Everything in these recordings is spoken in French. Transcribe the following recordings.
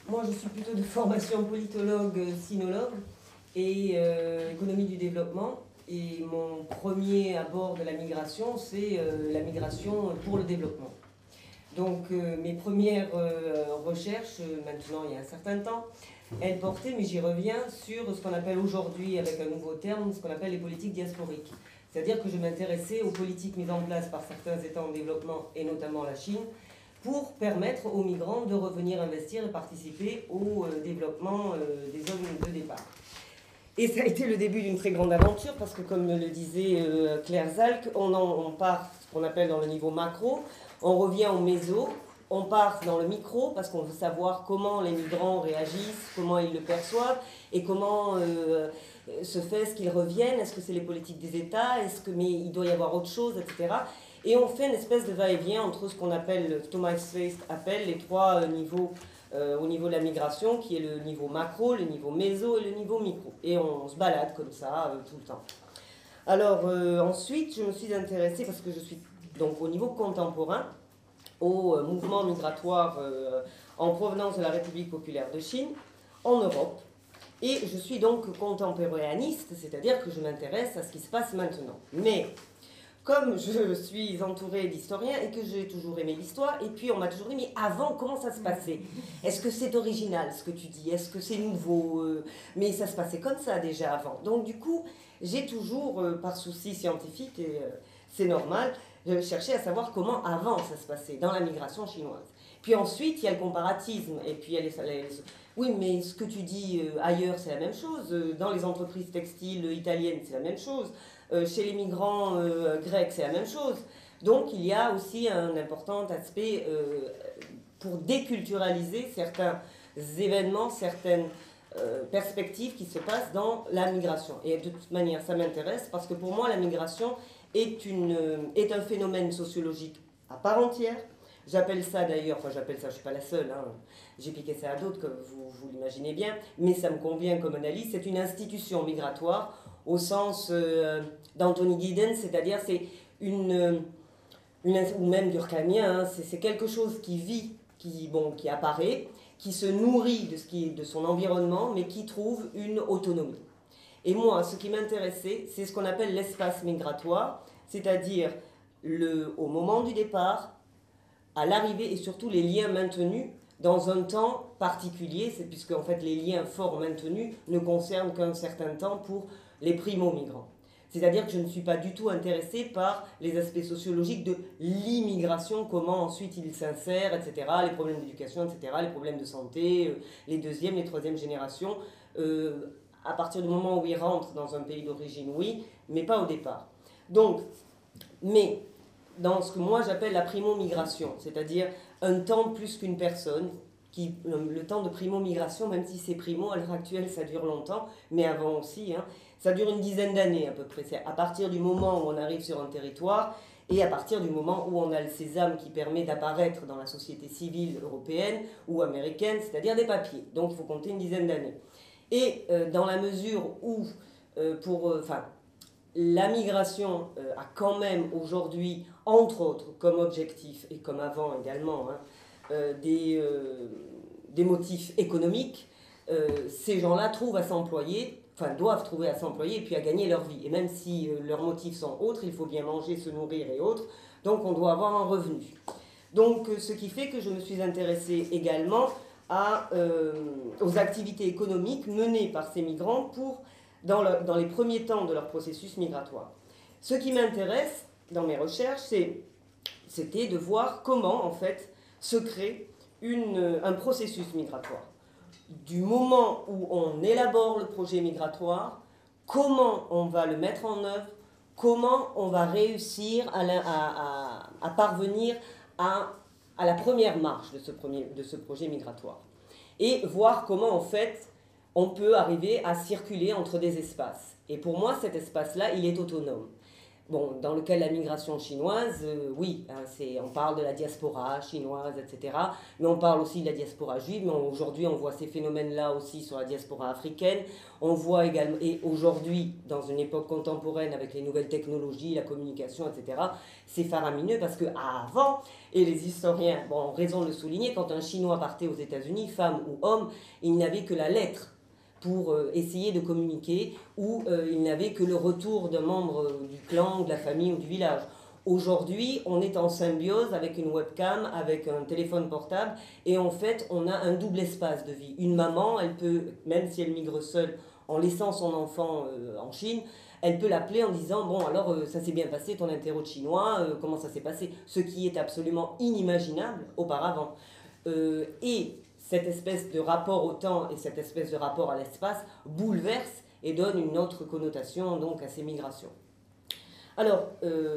Moi, je suis plutôt de formation politologue, sinologue et économie du développement. Et mon premier abord de la migration, c'est la migration pour le développement. Donc mes premières recherches, maintenant il y a un certain temps, elles portaient, mais j'y reviens, sur ce qu'on appelle aujourd'hui, avec un nouveau terme, ce qu'on appelle les politiques diasporiques. C'est-à-dire que je m'intéressais aux politiques mises en place par certains États en développement, et notamment la Chine, pour permettre aux migrants de revenir investir et participer au développement des zones de départ. Et ça a été le début d'une très grande aventure, parce que comme le disait Claire Zalck, on part ce qu'on appelle dans le niveau macro, on revient au méso, on part dans le micro, parce qu'on veut savoir comment les migrants réagissent, comment ils le perçoivent, et comment se fait ce qu'ils reviennent, est-ce que c'est les politiques des États, mais il doit y avoir autre chose, etc. Et on fait une espèce de va-et-vient entre ce qu'on appelle, Thomas Feist appelle les trois niveaux au niveau de la migration, qui est le niveau macro, le niveau méso et le niveau micro. Et on se balade comme ça tout le temps. Alors ensuite, je me suis intéressée, parce que je suis donc au niveau contemporain, au mouvement migratoire en provenance de la République populaire de Chine, en Europe. Et je suis donc contemporaniste, c'est-à-dire que je m'intéresse à ce qui se passe maintenant. Mais comme je suis entourée d'historiens et que j'ai toujours aimé l'histoire, et puis on m'a toujours dit, mais avant, comment ça se passait? Est-ce que c'est original ce que tu dis? Est-ce que c'est nouveau? Mais ça se passait comme ça déjà avant. Donc du coup, j'ai toujours, par souci scientifique, et c'est normal, cherché à savoir comment avant ça se passait dans la migration chinoise. Puis ensuite, il y a le comparatisme, et puis il y a oui, mais ce que tu dis ailleurs, c'est la même chose. Dans les entreprises textiles italiennes, c'est la même chose. Chez les migrants grecs, c'est la même chose. Donc il y a aussi un important aspect pour déculturaliser certains événements, certaines perspectives qui se passent dans la migration. Et de toute manière, ça m'intéresse parce que pour moi, la migration est un phénomène sociologique à part entière. J'appelle ça d'ailleurs, enfin j'appelle ça, je ne suis pas la seule, hein, j'ai piqué ça à d'autres, comme vous l'imaginez bien, mais ça me convient comme analyse, c'est une institution migratoire au sens d'Anthony Giddens, c'est-à-dire c'est ou même durkheimien, hein, c'est quelque chose qui vit, qui apparaît, qui se nourrit de son environnement, mais qui trouve une autonomie. Et moi, ce qui m'intéressait, c'est ce qu'on appelle l'espace migratoire, c'est-à-dire au moment du départ, à l'arrivée et surtout les liens maintenus dans un temps particulier, puisque en fait les liens forts maintenus ne concernent qu'un certain temps pour les primo-migrants. C'est-à-dire que je ne suis pas du tout intéressée par les aspects sociologiques de l'immigration, comment ensuite ils s'insèrent, etc., les problèmes d'éducation, etc., les problèmes de santé, les deuxième, les troisième générations. À partir du moment où ils rentrent dans un pays d'origine, oui, mais pas au départ. Donc, mais dans ce que moi j'appelle la primo-migration, c'est-à-dire un temps plus qu'une personne, le temps de primo-migration, même si c'est primo, à l'heure actuelle ça dure longtemps, mais avant aussi, hein, ça dure une dizaine d'années à peu près. C'est à partir du moment où on arrive sur un territoire et à partir du moment où on a le sésame qui permet d'apparaître dans la société civile européenne ou américaine, c'est-à-dire des papiers. Donc il faut compter une dizaine d'années. Et dans la mesure où, la migration a quand même aujourd'hui, entre autres, comme objectif, et comme avant également, hein, des motifs économiques, ces gens-là trouvent à s'employer, doivent trouver à s'employer et puis à gagner leur vie. Et même si leurs motifs sont autres, il faut bien manger, se nourrir et autres, donc on doit avoir un revenu. Donc ce qui fait que je me suis intéressée également aux activités économiques menées par ces migrants dans les premiers temps de leur processus migratoire. Ce qui m'intéresse dans mes recherches, c'était de voir comment en fait se crée un processus migratoire. Du moment où on élabore le projet migratoire, comment on va le mettre en œuvre, comment on va réussir à parvenir à la première marche de ce projet migratoire. Et voir comment en fait on peut arriver à circuler entre des espaces. Et pour moi, cet espace-là, il est autonome. bon, dans le cas de la migration chinoise, oui, hein, on parle de la diaspora chinoise, etc. Mais on parle aussi de la diaspora juive. Mais aujourd'hui, on voit ces phénomènes-là aussi sur la diaspora africaine. On voit également, et aujourd'hui, dans une époque contemporaine avec les nouvelles technologies, la communication, etc., c'est faramineux parce qu'avant, et les historiens ont raison de le souligner, quand un Chinois partait aux États-Unis, femme ou homme, il n'avait que la lettre pour essayer de communiquer, ou il n'avait que le retour d'un membre du clan, de la famille ou du village. Aujourd'hui, on est en symbiose avec une webcam, avec un téléphone portable, et en fait, on a un double espace de vie. Une maman, elle peut, même si elle migre seule, en laissant son enfant en Chine, elle peut l'appeler en disant « Bon, alors, ça s'est bien passé, ton interro de chinois, comment ça s'est passé ?» Ce qui est absolument inimaginable auparavant. Et cette espèce de rapport au temps et cette espèce de rapport à l'espace bouleverse et donne une autre connotation donc à ces migrations. Alors,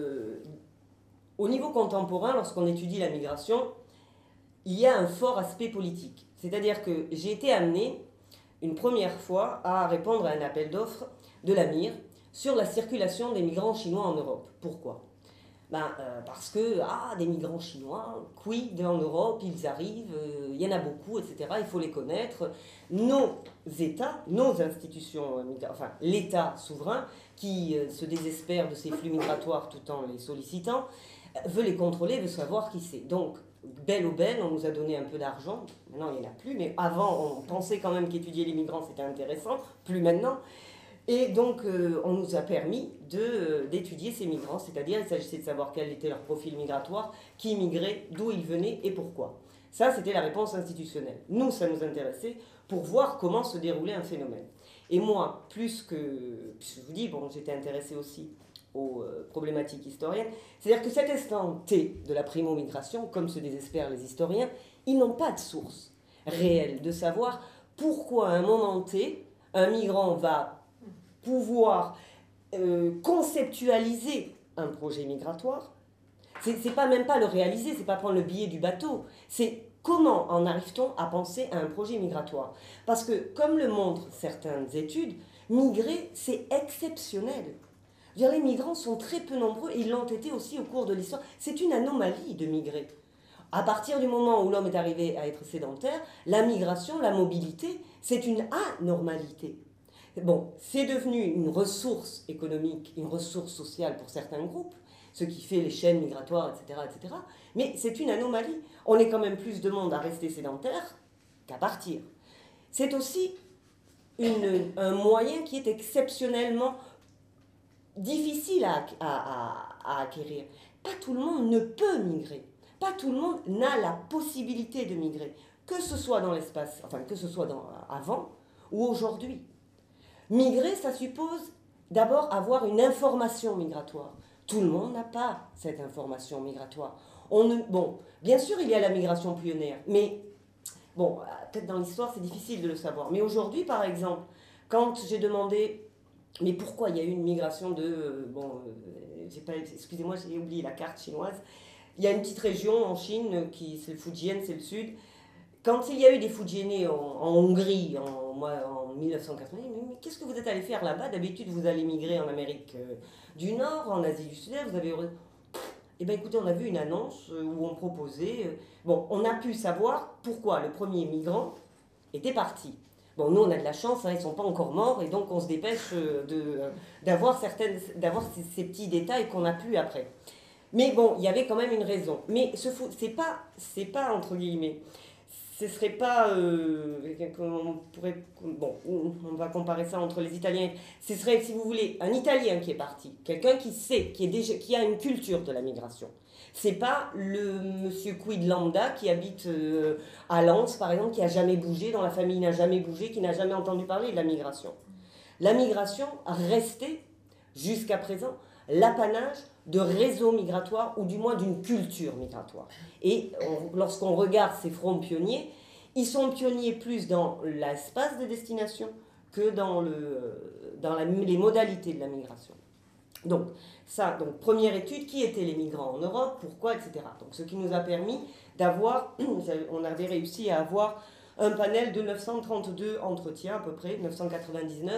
au niveau contemporain, lorsqu'on étudie la migration, il y a un fort aspect politique. C'est-à-dire que j'ai été amenée une première fois à répondre à un appel d'offres de l'AMIR sur la circulation des migrants chinois en Europe. Pourquoi ? Parce que, des migrants chinois, quid en Europe, ils arrivent, il y en a beaucoup, etc., il faut les connaître. Nos États, nos institutions, enfin l'État souverain, qui se désespère de ces flux migratoires tout en les sollicitant, veut les contrôler, veut savoir qui c'est. Donc, belle aubaine, on nous a donné un peu d'argent, maintenant il n'y en a plus, mais avant on pensait quand même qu'étudier les migrants c'était intéressant, plus maintenant. Et donc, on nous a permis d'étudier ces migrants, c'est-à-dire il s'agissait de savoir quel était leur profil migratoire, qui migrait, d'où ils venaient et pourquoi. Ça, c'était la réponse institutionnelle. Nous, ça nous intéressait pour voir comment se déroulait un phénomène. Et moi, puisque je vous dis, bon, j'étais intéressée aussi aux problématiques historiennes, c'est-à-dire que cet instant T de la primo-migration, comme se désespèrent les historiens, ils n'ont pas de source réelle de savoir pourquoi à un moment T, un migrant va pouvoir conceptualiser un projet migratoire. C'est pas même pas le réaliser, c'est pas prendre le billet du bateau, c'est comment en arrive-t-on à penser à un projet migratoire. Parce que, comme le montrent certaines études, migrer, c'est exceptionnel. Les migrants sont très peu nombreux et ils l'ont été aussi au cours de l'histoire. C'est une anomalie de migrer. À partir du moment où l'homme est arrivé à être sédentaire, la migration, la mobilité, c'est une anormalité. Bon, c'est devenu une ressource économique, une ressource sociale pour certains groupes, ce qui fait les chaînes migratoires, etc., etc. Mais c'est une anomalie. On est quand même plus de monde à rester sédentaire qu'à partir. C'est aussi un moyen qui est exceptionnellement difficile à acquérir. Pas tout le monde ne peut migrer. Pas tout le monde n'a la possibilité de migrer, que ce soit dans l'espace, enfin que ce soit avant ou aujourd'hui. Migrer, ça suppose d'abord avoir une information migratoire. Tout le monde n'a pas cette information migratoire. Bon, bien sûr, il y a la migration pionnière, mais bon, peut-être dans l'histoire, c'est difficile de le savoir. Mais aujourd'hui, par exemple, quand j'ai demandé, mais pourquoi il y a eu une migration excusez-moi, j'ai oublié la carte chinoise. Il y a une petite région en Chine, c'est le Fujian, c'est le sud. Quand il y a eu des Fujianais en Hongrie en 1980, mais qu'est-ce que vous êtes allé faire là-bas? D'habitude, vous allez migrer en Amérique du Nord, en Asie du Sud-Est, vous avez... Eh bien écoutez, on a vu une annonce où on proposait... Bon, on a pu savoir pourquoi le premier migrant était parti. Bon, nous, on a de la chance, ils ne sont pas encore morts, et donc on se dépêche d'avoir ces petits détails qu'on a pu après. Mais bon, il y avait quand même une raison. Mais c'est pas entre guillemets... Ce serait pas, on va comparer ça entre les Italiens. Ce serait, si vous voulez, un Italien qui est parti, quelqu'un qui sait, qui a une culture de la migration. C'est pas le monsieur quid lambda qui habite à Lens, par exemple, qui a jamais bougé, dont la famille n'a jamais bougé, qui n'a jamais entendu parler de la migration. La migration a resté, jusqu'à présent, l'apanage de réseaux migratoires, ou du moins d'une culture migratoire. Et lorsqu'on regarde ces fronts pionniers, ils sont pionniers plus dans l'espace de destination que dans les modalités de la migration. Donc, première étude, qui étaient les migrants en Europe, pourquoi, etc. Donc, ce qui nous a permis d'avoir, on avait réussi à avoir un panel de 932 entretiens à peu près, 999,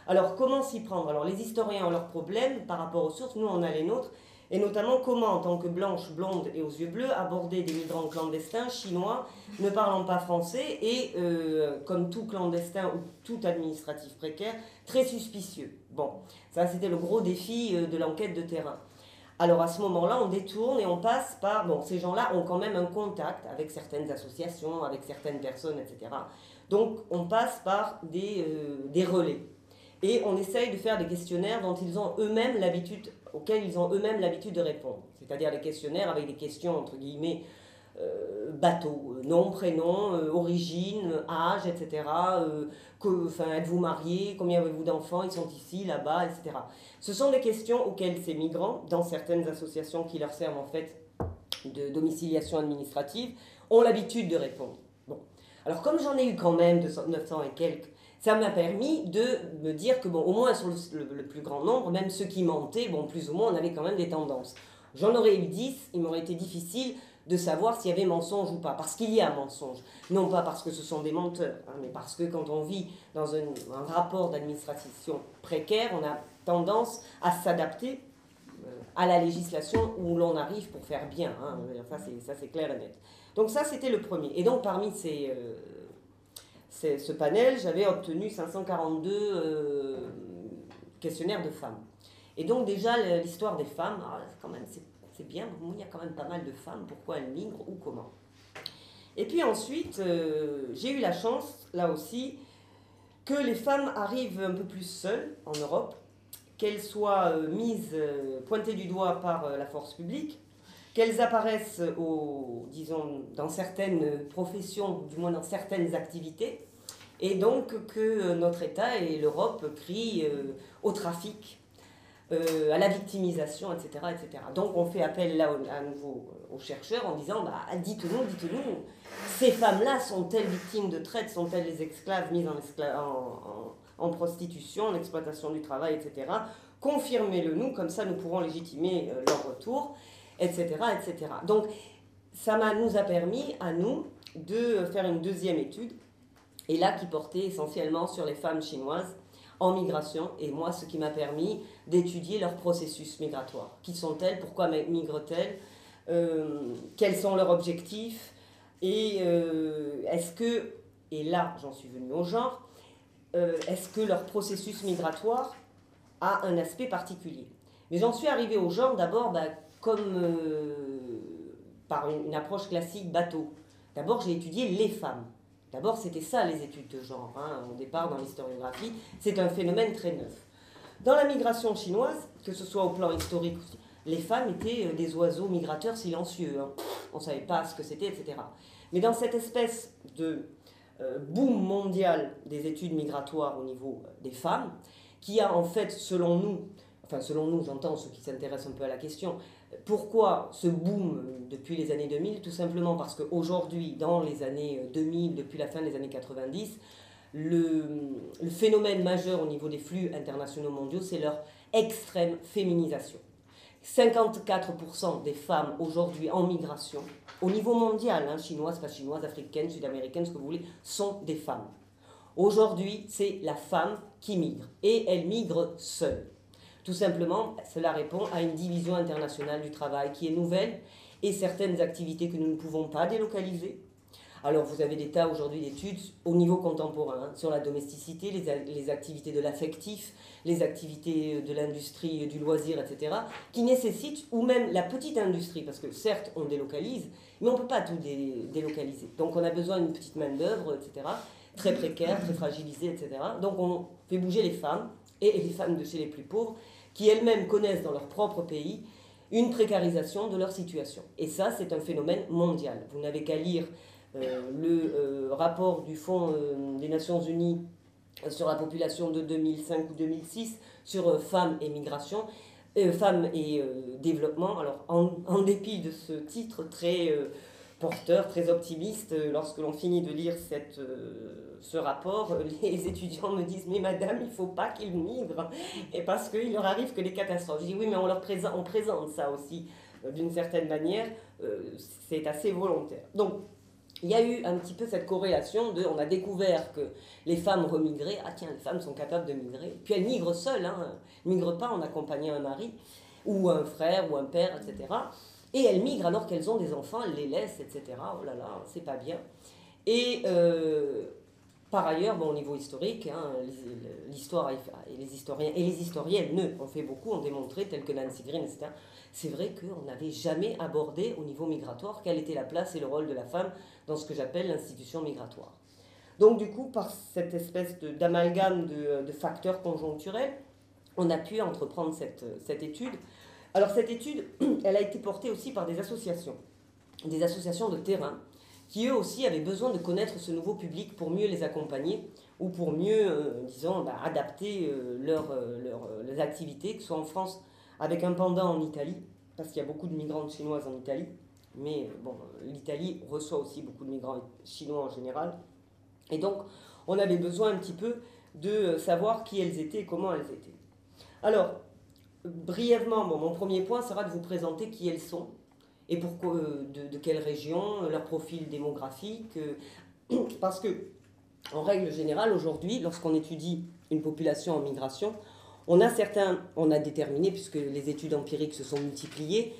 Alors, comment s'y prendre? Alors, les historiens ont leurs problèmes par rapport aux sources, nous, on a les nôtres. Et notamment, comment, en tant que blanche, blonde et aux yeux bleus, aborder des migrants clandestins chinois ne parlant pas français et, comme tout clandestin ou tout administratif précaire, très suspicieux. Bon, ça, c'était le gros défi de l'enquête de terrain. Alors à ce moment-là, on détourne et on passe par... Bon, ces gens-là ont quand même un contact avec certaines associations, avec certaines personnes, etc. Donc on passe par des relais. Et on essaye de faire des questionnaires dont ils ont eux-mêmes l'habitude, auxquels ils ont eux-mêmes l'habitude de répondre. C'est-à-dire des questionnaires avec des questions, entre guillemets, bateau, nom, prénom, origine, âge, etc. Êtes-vous marié? Combien avez-vous d'enfants? Ils sont ici, là-bas, etc. Ce sont des questions auxquelles ces migrants, dans certaines associations qui leur servent en fait de domiciliation administrative, ont l'habitude de répondre. Bon. Alors comme j'en ai eu quand même 900 et quelques, ça m'a permis de me dire que, bon, au moins sur le plus grand nombre, même ceux qui mentaient, bon, plus ou moins, on avait quand même des tendances. J'en aurais eu 10, il m'aurait été difficile de savoir s'il y avait mensonge ou pas, parce qu'il y a mensonge. Non pas parce que ce sont des menteurs, hein, mais parce que quand on vit dans un rapport d'administration précaire, on a tendance à s'adapter à la législation où l'on arrive pour faire bien. Hein. Ça, c'est clair et net. Donc ça, c'était le premier. Et donc, parmi ce panel, j'avais obtenu 542 questionnaires de femmes. Et donc déjà, l'histoire des femmes, quand même, c'est bien, il y a quand même pas mal de femmes, pourquoi elles migrent ou comment. Et puis ensuite, j'ai eu la chance, là aussi, que les femmes arrivent un peu plus seules en Europe, qu'elles soient pointées du doigt par la force publique, qu'elles apparaissent, disons, dans certaines professions, du moins dans certaines activités, et donc que notre État et l'Europe crient au trafic, à la victimisation, etc., etc. Donc on fait appel là à nouveau aux chercheurs en disant dites-nous, ces femmes-là sont-elles victimes de traite, sont-elles les esclaves mises en prostitution, en exploitation du travail, etc. Confirmez-le nous, comme ça nous pourrons légitimer leur retour, etc., etc. Donc ça nous a permis à nous de faire une deuxième étude, et là qui portait essentiellement sur les femmes chinoises en migration, et moi ce qui m'a permis d'étudier leur processus migratoire. Qui sont-elles? Pourquoi migrent-elles? Quels sont leurs objectifs? Et est-ce que, et là j'en suis venue au genre, est-ce que leur processus migratoire a un aspect particulier? Mais j'en suis arrivée au genre d'abord comme par une approche classique bateau. D'abord j'ai étudié les femmes. D'abord, c'était ça les études de genre, hein, au départ dans l'historiographie. C'est un phénomène très neuf. Dans la migration chinoise, que ce soit au plan historique, les femmes étaient des oiseaux migrateurs silencieux. Hein. On ne savait pas ce que c'était, etc. Mais dans cette espèce de boom mondial des études migratoires au niveau des femmes, qui a en fait, selon nous, j'entends ceux qui s'intéressent un peu à la question, pourquoi ce boom depuis les années 2000? Tout simplement parce qu'aujourd'hui, dans les années 2000, depuis la fin des années 90, le phénomène majeur au niveau des flux internationaux mondiaux, c'est leur extrême féminisation. 54% des femmes aujourd'hui en migration, au niveau mondial, hein, chinoises, pas chinoises, africaines, sud-américaines, ce que vous voulez, sont des femmes. Aujourd'hui, c'est la femme qui migre, et elle migre seule. Tout simplement, cela répond à une division internationale du travail qui est nouvelle et certaines activités que nous ne pouvons pas délocaliser. Alors vous avez des tas aujourd'hui d'études au niveau contemporain sur la domesticité, les activités de l'affectif, les activités de l'industrie, du loisir, etc. qui nécessitent, ou même la petite industrie, parce que certes on délocalise, mais on ne peut pas tout délocaliser. Donc on a besoin d'une petite main d'œuvre, etc. très précaire, très fragilisée, etc. Donc on fait bouger les femmes, et les femmes de chez les plus pauvres, qui elles-mêmes connaissent dans leur propre pays une précarisation de leur situation. Et ça, c'est un phénomène mondial. Vous n'avez qu'à lire le rapport du Fonds des Nations Unies sur la population de 2005 ou 2006, sur femmes et migration, femmes et développement. Alors, en dépit de ce titre très porteur, très optimiste, lorsque l'on finit de lire ce rapport, les étudiants me disent « Mais madame, il ne faut pas qu'ils migrent, et parce qu'il leur arrive que des catastrophes. » Je dis « Oui, mais on présente ça aussi d'une certaine manière, c'est assez volontaire. » Donc, il y a eu un petit peu cette corrélation de, on a découvert que les femmes remigraient, ah tiens, les femmes sont capables de migrer, puis elles migrent seules, hein, elles ne migrent pas en accompagnant un mari, ou un frère, ou un père, etc. Et elles migrent alors qu'elles ont des enfants, elles les laissent, etc. Oh là là, c'est pas bien. Et par ailleurs, bon, au niveau historique, hein, l'histoire et les historiens et les historiennes ont fait beaucoup, ont démontré, tels que Nancy Green, etc. C'est vrai qu'on n'avait jamais abordé au niveau migratoire quelle était la place et le rôle de la femme dans ce que j'appelle l'institution migratoire. Donc du coup, par cette espèce d'amalgame de facteurs conjoncturels, on a pu entreprendre cette étude. Alors cette étude, elle a été portée aussi par des associations de terrain, qui eux aussi avaient besoin de connaître ce nouveau public pour mieux les accompagner ou pour mieux, disons, adapter leurs activités, que ce soit en France avec un pendant en Italie, parce qu'il y a beaucoup de migrantes chinoises en Italie, mais bon, l'Italie reçoit aussi beaucoup de migrants chinois en général. Et donc, on avait besoin un petit peu de savoir qui elles étaient et comment elles étaient. Alors, brièvement, bon, mon premier point sera de vous présenter qui elles sont et pourquoi, de quelle région, leur profil démographique, parce que, en règle générale, aujourd'hui, lorsqu'on étudie une population en migration, on a déterminé, puisque les études empiriques se sont multipliées,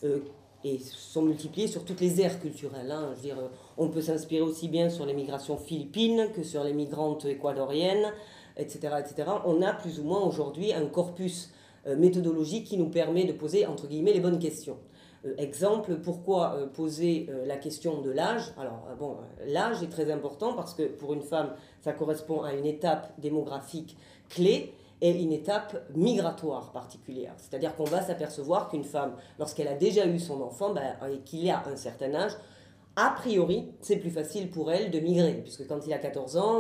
et sont multipliées sur toutes les aires culturelles. Hein. Je veux dire, on peut s'inspirer aussi bien sur les migrations philippines que sur les migrantes équadoriennes, etc., etc. On a plus ou moins aujourd'hui un corpus méthodologique qui nous permet de poser, entre guillemets, les bonnes questions. Exemple, pourquoi poser la question de l'âge? Alors, bon, l'âge est très important parce que pour une femme, ça correspond à une étape démographique clé et une étape migratoire particulière. C'est-à-dire qu'on va s'apercevoir qu'une femme, lorsqu'elle a déjà eu son enfant, et qu'il a un certain âge, a priori, c'est plus facile pour elle de migrer, puisque quand il a 14 ans,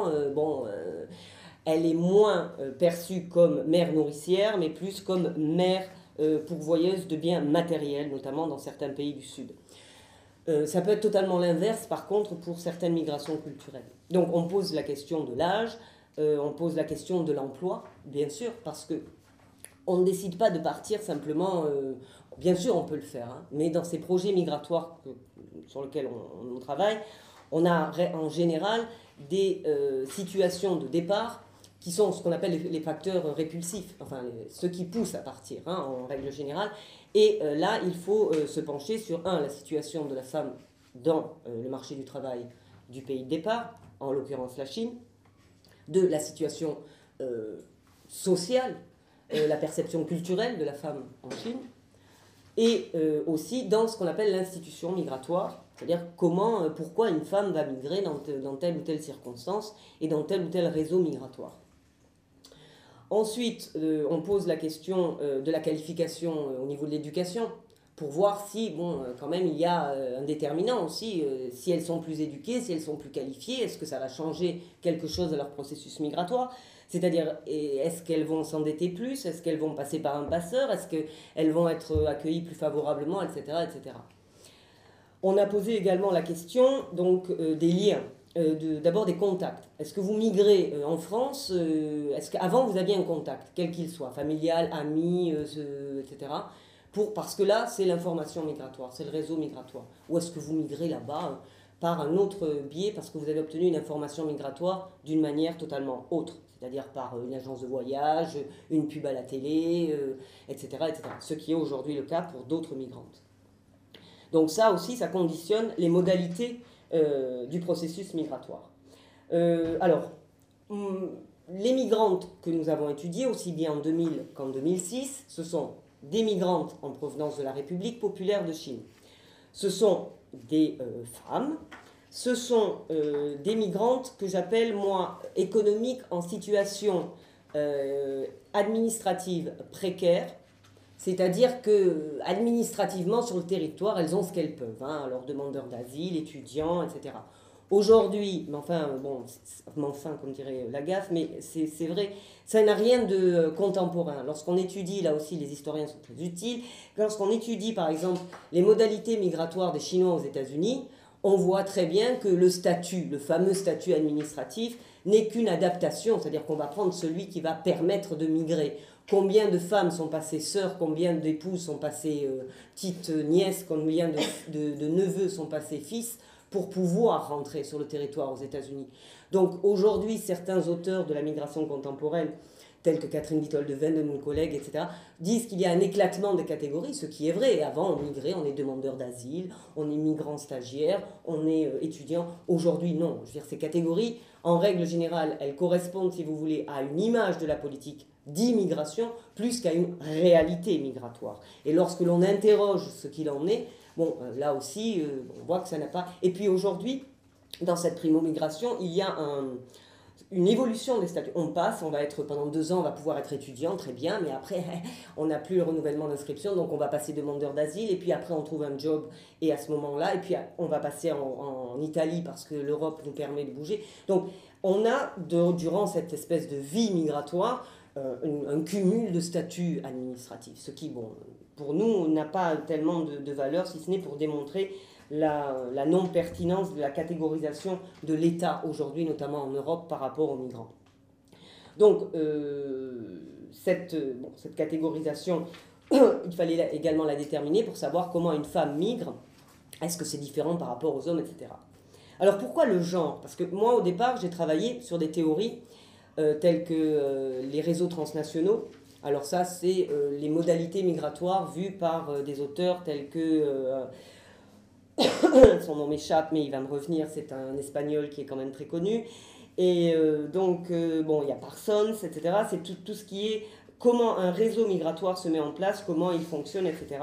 elle est moins perçue comme mère nourricière, mais plus comme mère pourvoyeuse de biens matériels, notamment dans certains pays du Sud. Ça peut être totalement l'inverse, par contre, pour certaines migrations culturelles. Donc on pose la question de l'âge, on pose la question de l'emploi, bien sûr, parce que on ne décide pas de partir simplement, bien sûr on peut le faire, hein, mais dans ces projets migratoires sur lesquels on travaille, on a en général des situations de départ qui sont ce qu'on appelle les facteurs répulsifs, enfin ceux qui poussent à partir, hein, en règle générale. Et là, il faut se pencher sur, la situation de la femme dans le marché du travail du pays de départ, en l'occurrence la Chine, la situation sociale, la perception culturelle de la femme en Chine, et aussi dans ce qu'on appelle l'institution migratoire, c'est-à-dire pourquoi une femme va migrer dans telle ou telle circonstance et dans tel ou tel réseau migratoire. Ensuite, on pose la question de la qualification au niveau de l'éducation, pour voir si, quand même, il y a un déterminant aussi, si elles sont plus éduquées, si elles sont plus qualifiées, est-ce que ça va changer quelque chose à leur processus migratoire? C'est-à-dire, est-ce qu'elles vont s'endetter plus? Est-ce qu'elles vont passer par un passeur? Est-ce qu'elles vont être accueillies plus favorablement, etc., etc. On a posé également la question donc, des liens. D'abord des contacts. Est-ce que vous migrez en France? Est-ce qu'avant vous aviez un contact, quel qu'il soit, familial, ami, etc. Parce que là, c'est l'information migratoire, c'est le réseau migratoire. Ou est-ce que vous migrez là-bas par un autre biais, parce que vous avez obtenu une information migratoire d'une manière totalement autre, c'est-à-dire par une agence de voyage, une pub à la télé, etc., etc. Ce qui est aujourd'hui le cas pour d'autres migrantes. Donc ça aussi, ça conditionne les modalités du processus migratoire. Alors, les migrantes que nous avons étudiées, aussi bien en 2000 qu'en 2006, ce sont des migrantes en provenance de la République populaire de Chine. Ce sont des femmes, ce sont des migrantes que j'appelle, moi, économiques en situation administrative précaire, c'est-à-dire que administrativement sur le territoire, elles ont ce qu'elles peuvent, hein, alors demandeurs d'asile, étudiants, etc. Aujourd'hui, comme dirait Lagaffe, mais c'est vrai, ça n'a rien de contemporain. Lorsqu'on étudie, là aussi les historiens sont très utiles, lorsqu'on étudie par exemple les modalités migratoires des Chinois aux États-Unis, on voit très bien que le fameux statut administratif, n'est qu'une adaptation, c'est-à-dire qu'on va prendre celui qui va permettre de migrer. Combien de femmes sont passées sœurs, combien d'épouses sont passées petites nièces, combien de neveux sont passés fils, pour pouvoir rentrer sur le territoire aux États-Unis. Donc aujourd'hui, certains auteurs de la migration contemporaine, tels que Catherine Wittol-de-Ven, mon collègue, etc., disent qu'il y a un éclatement des catégories, ce qui est vrai. Avant, on migrait, on est demandeur d'asile, on est migrant stagiaire, on est étudiant. Aujourd'hui, non. Je veux dire, ces catégories, en règle générale, elles correspondent, si vous voulez, à une image de la politique d'immigration, plus qu'à une réalité migratoire. Et lorsque l'on interroge ce qu'il en est, bon, là aussi, on voit que ça n'a pas... Et puis aujourd'hui, dans cette primo-migration, il y a une évolution des statuts. On passe, on va être pendant 2 ans, on va pouvoir être étudiant, très bien, mais après, on n'a plus le renouvellement d'inscription, donc on va passer demandeur d'asile, et puis après on trouve un job, et à ce moment-là, et puis on va passer en Italie, parce que l'Europe nous permet de bouger. Donc on a, durant cette espèce de vie migratoire, un cumul de statuts administratifs, ce qui, bon, pour nous, n'a pas tellement de valeur, si ce n'est pour démontrer la non-pertinence de la catégorisation de l'État aujourd'hui, notamment en Europe, par rapport aux migrants. Donc, cette catégorisation, il fallait également la déterminer pour savoir comment une femme migre, est-ce que c'est différent par rapport aux hommes, etc. Alors, pourquoi le genre? Parce que moi, au départ, j'ai travaillé sur des théories telles que les réseaux transnationaux. Alors ça, c'est les modalités migratoires vues par des auteurs tels que... son nom m'échappe, mais il va me revenir, c'est un espagnol qui est quand même très connu. Et bon, il y a Parsons, etc. C'est tout ce qui est comment un réseau migratoire se met en place, comment il fonctionne, etc.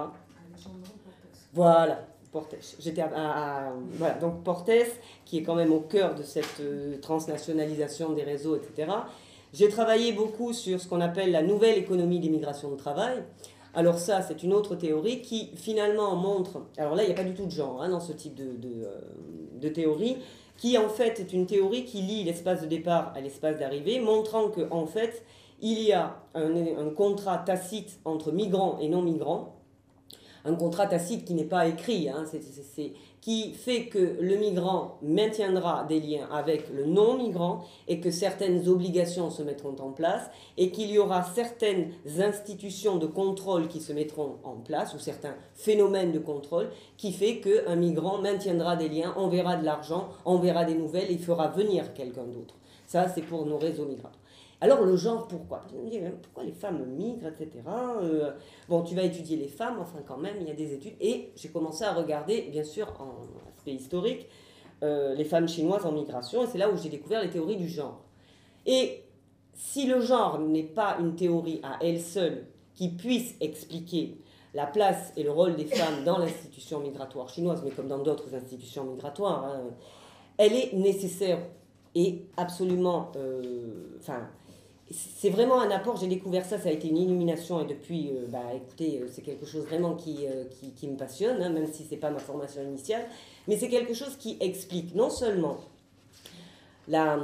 Voilà, Portes. Voilà, donc Portes, qui est quand même au cœur de cette transnationalisation des réseaux, etc. J'ai travaillé beaucoup sur ce qu'on appelle la nouvelle économie des migrations de travail. Alors ça, c'est une autre théorie qui finalement montre... Alors là, il n'y a pas du tout de genre dans ce type de théorie, qui en fait est une théorie qui lie l'espace de départ à l'espace d'arrivée, montrant qu'en fait, il y a un contrat tacite entre migrants et non-migrants, un contrat tacite qui n'est pas écrit, qui fait que le migrant maintiendra des liens avec le non-migrant et que certaines obligations se mettront en place et qu'il y aura certaines institutions de contrôle qui se mettront en place ou certains phénomènes de contrôle qui fait qu'un migrant maintiendra des liens, enverra de l'argent, enverra des nouvelles et fera venir quelqu'un d'autre. Ça, c'est pour nos réseaux migratoires. Alors le genre, pourquoi? Pourquoi les femmes migrent, etc. Bon, tu vas étudier les femmes, enfin quand même, il y a des études. Et j'ai commencé à regarder, bien sûr, en aspect historique, les femmes chinoises en migration. Et c'est là où j'ai découvert les théories du genre. Et si le genre n'est pas une théorie à elle seule qui puisse expliquer la place et le rôle des femmes dans l'institution migratoire chinoise, mais comme dans d'autres institutions migratoires, elle est nécessaire et absolument... c'est vraiment un apport, j'ai découvert ça, ça a été une illumination et depuis, écoutez, c'est quelque chose vraiment qui me passionne, même si ce n'est pas ma formation initiale, mais c'est quelque chose qui explique non seulement la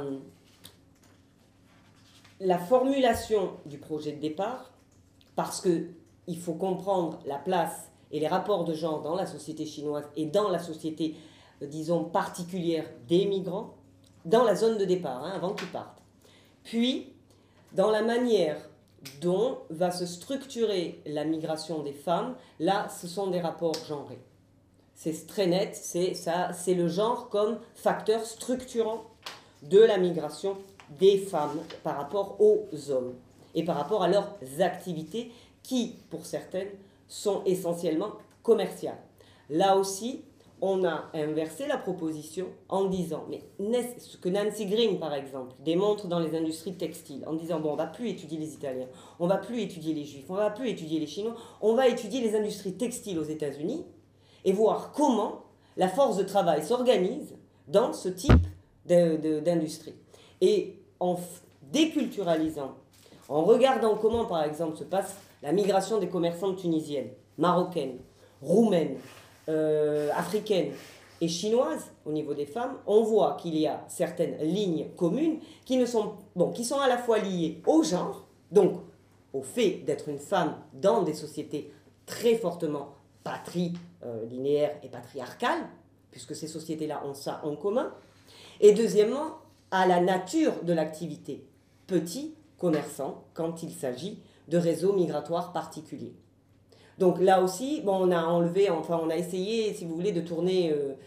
formulation du projet de départ, parce qu'il faut comprendre la place et les rapports de genre dans la société chinoise et dans la société, disons, particulière des migrants, dans la zone de départ, avant qu'ils partent. Puis, dans la manière dont va se structurer la migration des femmes, là, ce sont des rapports genrés. C'est très net, c'est le genre comme facteur structurant de la migration des femmes par rapport aux hommes et par rapport à leurs activités qui, pour certaines, sont essentiellement commerciales. Là aussi, on a inversé la proposition en disant, mais ce que Nancy Green, par exemple, démontre dans les industries textiles, en disant, bon, on ne va plus étudier les Italiens, on ne va plus étudier les Juifs, on ne va plus étudier les Chinois, on va étudier les industries textiles aux États-Unis et voir comment la force de travail s'organise dans ce type d'industrie. Et en déculturalisant, en regardant comment, par exemple, se passe la migration des commerçantes tunisiennes, marocaines, roumaines, africaines et chinoises au niveau des femmes, on voit qu'il y a certaines lignes communes qui sont à la fois liées au genre, donc au fait d'être une femme dans des sociétés très fortement linéaires et patriarcales, puisque ces sociétés-là ont ça en commun, et deuxièmement, à la nature de l'activité, petit commerçant, quand il s'agit de réseaux migratoires particuliers. Donc là aussi, on a essayé, si vous voulez, de tourner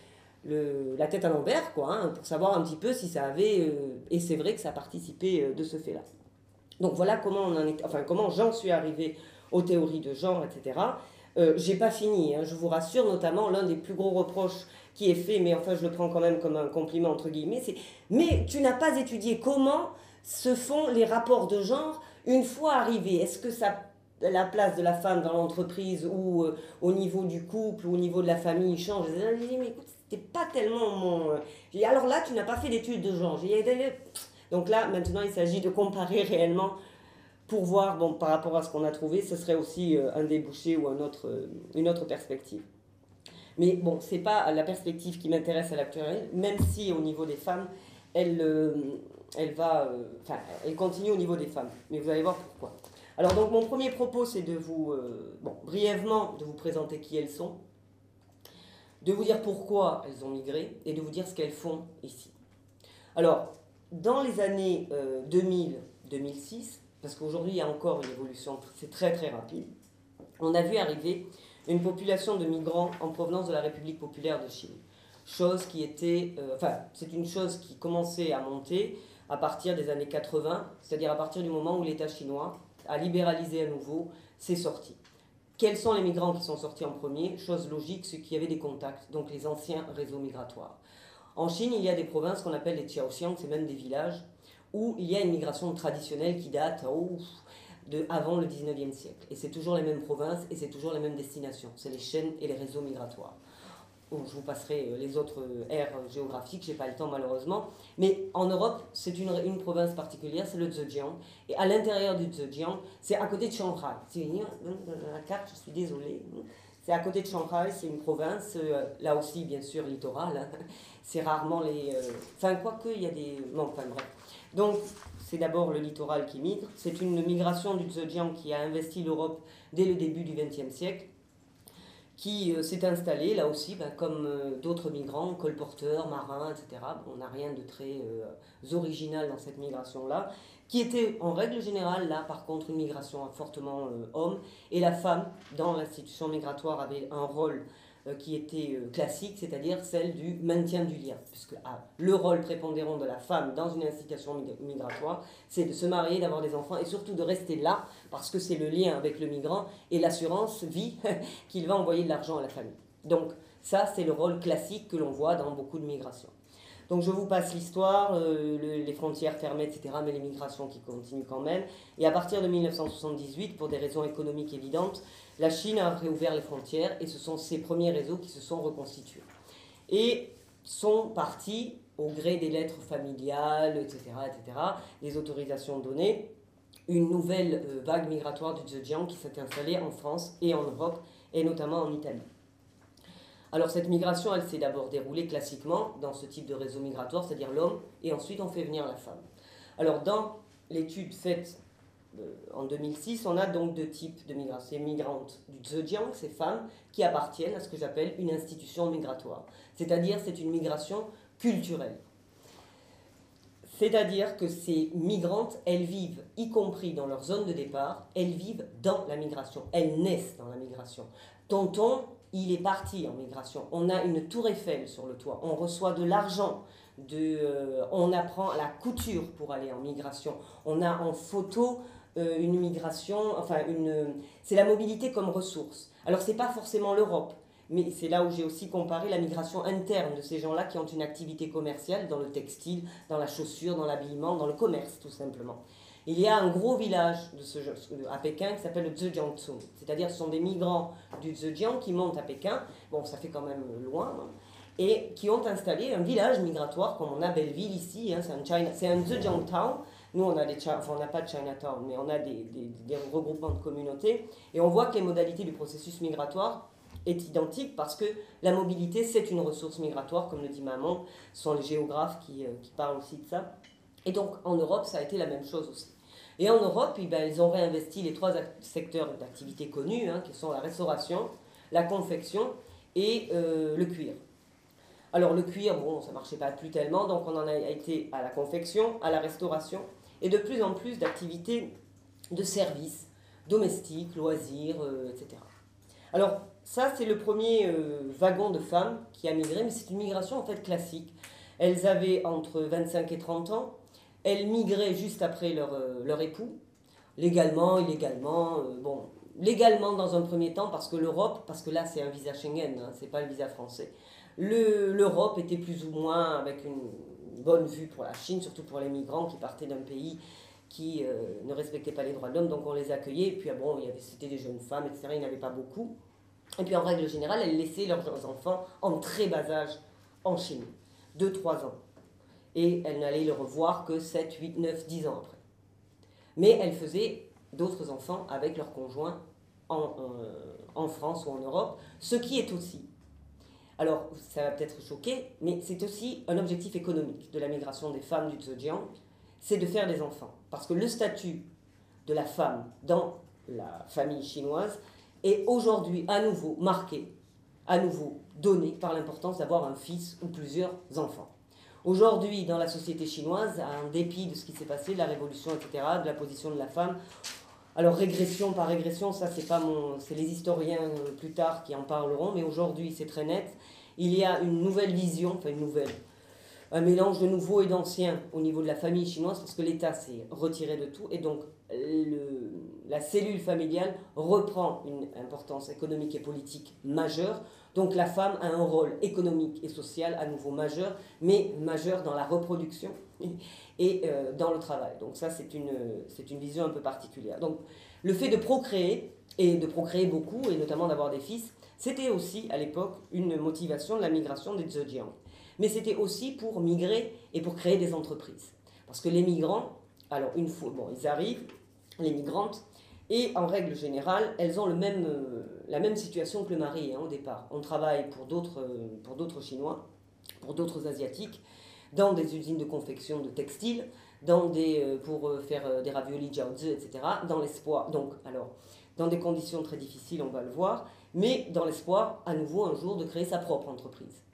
la tête à l'envers, quoi, hein, pour savoir un petit peu si ça avait... et c'est vrai que ça a participé de ce fait-là. Donc voilà comment j'en suis arrivée aux théories de genre, etc. J'ai pas fini, hein, je vous rassure, notamment l'un des plus gros reproches qui est fait, mais enfin je le prends quand même comme un compliment entre guillemets, c'est mais tu n'as pas étudié comment se font les rapports de genre une fois arrivés. Est-ce que ça la place de la femme dans l'entreprise ou au niveau du couple ou au niveau de la famille change? J'ai dit mais écoute, c'était pas tellement mon... J'ai dit alors là tu n'as pas fait d'études de genre. Donc là maintenant il s'agit de comparer réellement pour voir, bon, par rapport à ce qu'on a trouvé, ce serait aussi un débouché ou une autre perspective. Mais bon, c'est pas la perspective qui m'intéresse à l'actualité, même si au niveau des femmes, elle continue au niveau des femmes. Mais vous allez voir pourquoi. Alors donc mon premier propos, c'est de vous, brièvement, de vous présenter qui elles sont, de vous dire pourquoi elles ont migré et de vous dire ce qu'elles font ici. Alors, dans les années 2000-2006, parce qu'aujourd'hui il y a encore une évolution, c'est très très rapide, on a vu arriver une population de migrants en provenance de la République populaire de Chine. Chose qui était, c'est une chose qui commençait à monter à partir des années 80, c'est-à-dire à partir du moment où l'État chinois a libéralisé à nouveau ses sorties. Quels sont les migrants qui sont sortis en premier? Chose logique, ceux qui avaient des contacts, donc les anciens réseaux migratoires. En Chine, il y a des provinces qu'on appelle les Qiaoxiang, c'est même des villages, où il y a une migration traditionnelle qui date avant le 19e siècle. Et c'est toujours les mêmes provinces et c'est toujours les mêmes destinations. C'est les chaînes et les réseaux migratoires. Bon, je vous passerai les autres aires géographiques, je n'ai pas le temps malheureusement. Mais en Europe, c'est une province particulière, c'est le Zhejiang. Et à l'intérieur du Zhejiang, c'est à côté de Shanghai. C'est la carte, je suis désolée. C'est à côté de Shanghai, c'est une province, là aussi bien sûr littorale. Hein. C'est rarement les... quoique il y a des... Non, enfin bref. Donc, c'est d'abord le littoral qui migre. C'est une migration du Zhejiang qui a investi l'Europe dès le début du XXe siècle, qui s'est installée là aussi, comme d'autres migrants, colporteurs, marins, etc. On n'a rien de très original dans cette migration-là, qui était en règle générale, là par contre, une migration fortement homme, et la femme, dans l'institution migratoire, avait un rôle qui était classique, c'est-à-dire celle du maintien du lien. Puisque le rôle prépondérant de la femme dans une institution migratoire, c'est de se marier, d'avoir des enfants et surtout de rester là, parce que c'est le lien avec le migrant et l'assurance vie qu'il va envoyer de l'argent à la famille. Donc ça, c'est le rôle classique que l'on voit dans beaucoup de migrations. Donc je vous passe l'histoire, les frontières fermées, etc., mais les migrations qui continuent quand même. Et à partir de 1978, pour des raisons économiques évidentes, la Chine a réouvert les frontières et ce sont ces premiers réseaux qui se sont reconstitués. Et sont partis, au gré des lettres familiales, etc., des autorisations données, une nouvelle vague migratoire du Zhejiang qui s'est installée en France et en Europe, et notamment en Italie. Alors cette migration, elle s'est d'abord déroulée classiquement dans ce type de réseau migratoire, c'est-à-dire l'homme, et ensuite on fait venir la femme. Alors dans l'étude faite en 2006, on a donc deux types de migration. Ces migrantes du Zhejiang, ces femmes qui appartiennent à ce que j'appelle une institution migratoire. C'est-à-dire c'est une migration culturelle. C'est-à-dire que ces migrantes, elles vivent, y compris dans leur zone de départ, elles vivent dans la migration. Elles naissent dans la migration. Tonton, il est parti en migration. On a une tour Eiffel sur le toit. On reçoit de l'argent. On apprend la couture pour aller en migration. On a en photo une migration, c'est la mobilité comme ressource. Alors c'est pas forcément l'Europe, mais c'est là où j'ai aussi comparé la migration interne de ces gens-là qui ont une activité commerciale dans le textile, dans la chaussure, dans l'habillement, dans le commerce tout simplement. Il y a un gros village à Pékin qui s'appelle le Zhejiangsu, c'est-à-dire ce sont des migrants du Zhejiang qui montent à Pékin, bon ça fait quand même loin, hein, et qui ont installé un village migratoire comme on a Belleville ici, hein, c'est un Zhejiang Town. Nous, on n'a pas de Chinatown, mais on a des regroupements de communautés. Et on voit que les modalités du processus migratoire est identique parce que la mobilité, c'est une ressource migratoire, comme le dit Maman. Ce sont les géographes qui parlent aussi de ça. Et donc, en Europe, ça a été la même chose aussi. Et en Europe, ils ont réinvesti les trois secteurs d'activité connus, hein, qui sont la restauration, la confection et le cuir. Alors, le cuir, bon, ça ne marchait pas plus tellement, donc on en a été à la confection, à la restauration, et de plus en plus d'activités de services, domestiques, loisirs, etc. Alors, ça c'est le premier wagon de femmes qui a migré, mais c'est une migration en fait classique. Elles avaient entre 25 et 30 ans, elles migraient juste après leur époux, légalement, illégalement, bon, légalement dans un premier temps parce que l'Europe, parce que là c'est un visa Schengen, hein, c'est pas le visa français, l'Europe était plus ou moins avec une bonne vue pour la Chine, surtout pour les migrants qui partaient d'un pays qui ne respectait pas les droits de l'homme, donc on les accueillait, et puis bon, c'était des jeunes femmes, etc., il n'y en avait pas beaucoup. Et puis en règle générale, elles laissaient leurs enfants en très bas âge en Chine, 2-3 ans. Et elles n'allaient le revoir que 7, 8, 9, 10 ans après. Mais elles faisaient d'autres enfants avec leurs conjoints en France ou en Europe, ce qui est aussi, alors ça va peut-être choquer, mais c'est aussi un objectif économique de la migration des femmes du Zhejiang, c'est de faire des enfants. Parce que le statut de la femme dans la famille chinoise est aujourd'hui à nouveau marqué, à nouveau donné par l'importance d'avoir un fils ou plusieurs enfants. Aujourd'hui, dans la société chinoise, en dépit de ce qui s'est passé, de la révolution, etc., de la position de la femme, alors régression par régression, ça c'est les historiens plus tard qui en parleront, mais aujourd'hui c'est très net, il y a une nouvelle vision, enfin un mélange de nouveau et d'ancien au niveau de la famille chinoise, parce que l'État s'est retiré de tout, et donc la cellule familiale reprend une importance économique et politique majeure. Donc la femme a un rôle économique et social à nouveau majeur, mais majeur dans la reproduction et dans le travail. Donc ça, c'est une vision un peu particulière. Donc le fait de procréer, et de procréer beaucoup, et notamment d'avoir des fils, c'était aussi à l'époque une motivation de la migration des Zhejiang. Mais c'était aussi pour migrer et pour créer des entreprises. Parce que les migrants, alors une fois, bon, ils arrivent, les migrantes, et en règle générale, elles ont la même situation que le mari, hein, au départ. On travaille pour d'autres Chinois, pour d'autres Asiatiques, dans des usines de confection de textiles, pour faire des raviolis jiaozi, etc., dans l'espoir, donc, alors, dans des conditions très difficiles, on va le voir, mais dans l'espoir, à nouveau, un jour, de créer sa propre entreprise.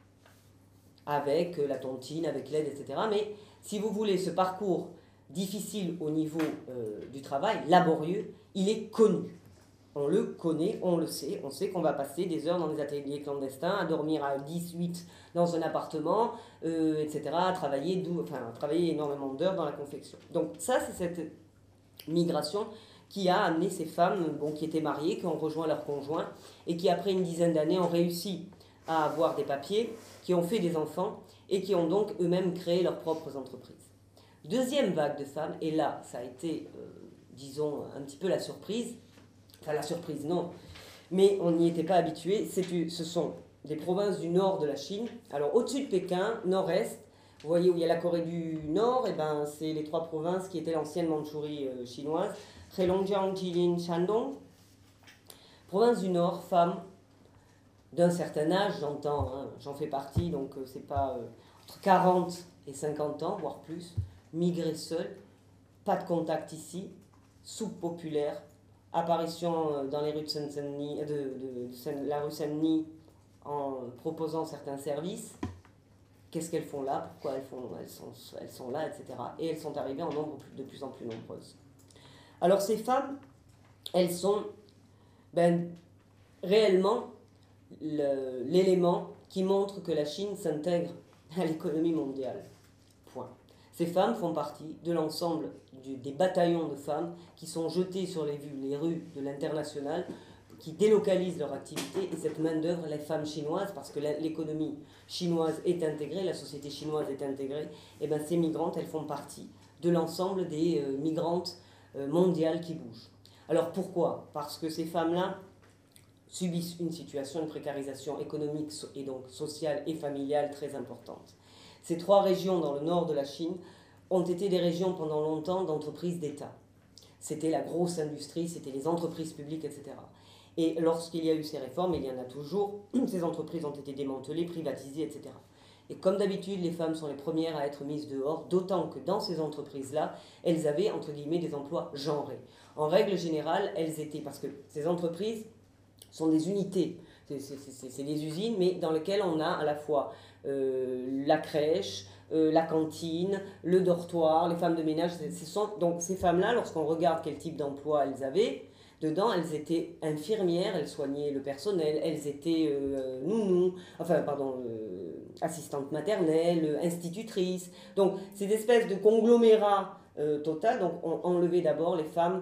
Avec la tontine, avec l'aide, etc. Mais si vous voulez, ce parcours difficile au niveau du travail, laborieux, il est connu. On le connaît, on le sait. On sait qu'on va passer des heures dans des ateliers clandestins, à dormir à 18 dans un appartement, etc., à travailler énormément d'heures dans la confection. Donc ça, c'est cette migration qui a amené ces femmes qui étaient mariées, qui ont rejoint leurs conjoints, et qui, après une dizaine d'années, ont réussi à avoir des papiers, qui ont fait des enfants, et qui ont donc eux-mêmes créé leurs propres entreprises. Deuxième vague de femmes, et là, ça a été, disons, un petit peu la surprise, enfin la surprise non, mais on n'y était pas habitué, ce sont des provinces du nord de la Chine, alors au-dessus de Pékin, nord-est, vous voyez où il y a la Corée du Nord, et ben c'est les 3 provinces qui étaient l'ancienne Mandchourie chinoise, Heilongjiang, Jilin, Shandong. Province du Nord, femmes d'un certain âge, j'entends, hein, j'en fais partie, donc c'est pas entre 40 et 50 ans, voire plus, migrées seules, pas de contact ici, soupe populaire, apparition dans les rues de la rue Saint-Denis en proposant certains services. Qu'est-ce qu'elles font là? Pourquoi elles sont là, etc. Et elles sont arrivées en nombre de plus en plus nombreuses. Alors ces femmes, elles sont réellement l'élément qui montre que la Chine s'intègre à l'économie mondiale. Point. Ces femmes font partie de l'ensemble des bataillons de femmes qui sont jetées sur les rues de l'international, qui délocalisent leur activité, et cette main-d'œuvre, les femmes chinoises, parce que l'économie chinoise est intégrée, la société chinoise est intégrée, et bien ces migrantes, elles font partie de l'ensemble des migrantes mondiales qui bougent. Alors pourquoi? Parce que ces femmes-là subissent une situation de précarisation économique et donc sociale et familiale très importante. Ces 3 régions dans le nord de la Chine ont été des régions pendant longtemps d'entreprises d'État. C'était la grosse industrie, c'était les entreprises publiques, etc. Et lorsqu'il y a eu ces réformes, il y en a toujours, ces entreprises ont été démantelées, privatisées, etc. Et comme d'habitude, les femmes sont les premières à être mises dehors, d'autant que dans ces entreprises-là, elles avaient, entre guillemets, des emplois genrés. En règle générale, elles étaient, parce que ces entreprises sont des unités, c'est des usines, mais dans lesquelles on a à la fois la crèche, la cantine, le dortoir, les femmes de ménage. Donc ces femmes-là, lorsqu'on regarde quel type d'emploi elles avaient, Dedans, elles étaient infirmières, elles soignaient le personnel, elles étaient nounous, enfin, pardon, assistantes maternelles, institutrices. Donc, ces espèces de conglomérats total. Donc, on enlevait d'abord les femmes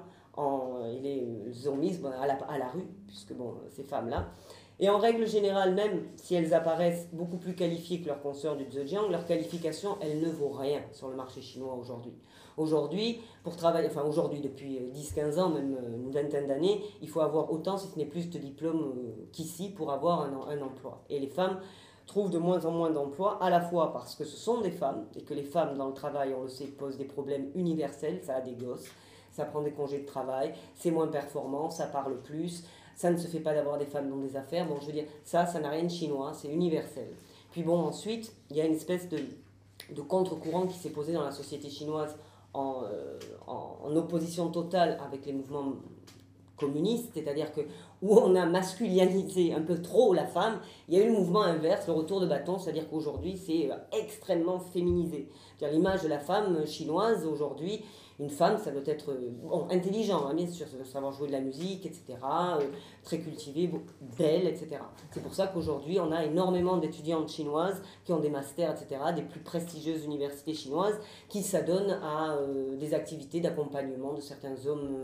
et les ont mises à la rue, puisque bon, ces femmes-là. Et en règle générale, même si elles apparaissent beaucoup plus qualifiées que leurs consoeurs du Zhejiang, leur qualification, elle ne vaut rien sur le marché chinois aujourd'hui. Aujourd'hui, pour travailler, enfin aujourd'hui, depuis 10-15 ans, même une vingtaine d'années, il faut avoir autant, si ce n'est plus, de diplômes qu'ici pour avoir un emploi. Et les femmes trouvent de moins en moins d'emplois, à la fois parce que ce sont des femmes, et que les femmes dans le travail, on le sait, posent des problèmes universels, ça a des gosses, ça prend des congés de travail, c'est moins performant, ça parle plus, ça ne se fait pas d'avoir des femmes dans des affaires. Bon, je veux dire, ça n'a rien de chinois, c'est universel. Puis bon, ensuite, il y a une espèce de contre-courant qui s'est posé dans la société chinoise en opposition totale avec les mouvements communistes, c'est-à-dire que où on a masculinisé un peu trop la femme, il y a eu le mouvement inverse, le retour de bâton, c'est-à-dire qu'aujourd'hui c'est extrêmement féminisé. L'image de la femme chinoise aujourd'hui, une femme, ça doit être intelligent, hein, bien sûr, ça doit savoir jouer de la musique, etc., très cultivée, belle, etc. C'est pour ça qu'aujourd'hui, on a énormément d'étudiantes chinoises qui ont des masters, etc., des plus prestigieuses universités chinoises, qui s'adonnent à des activités d'accompagnement de certains hommes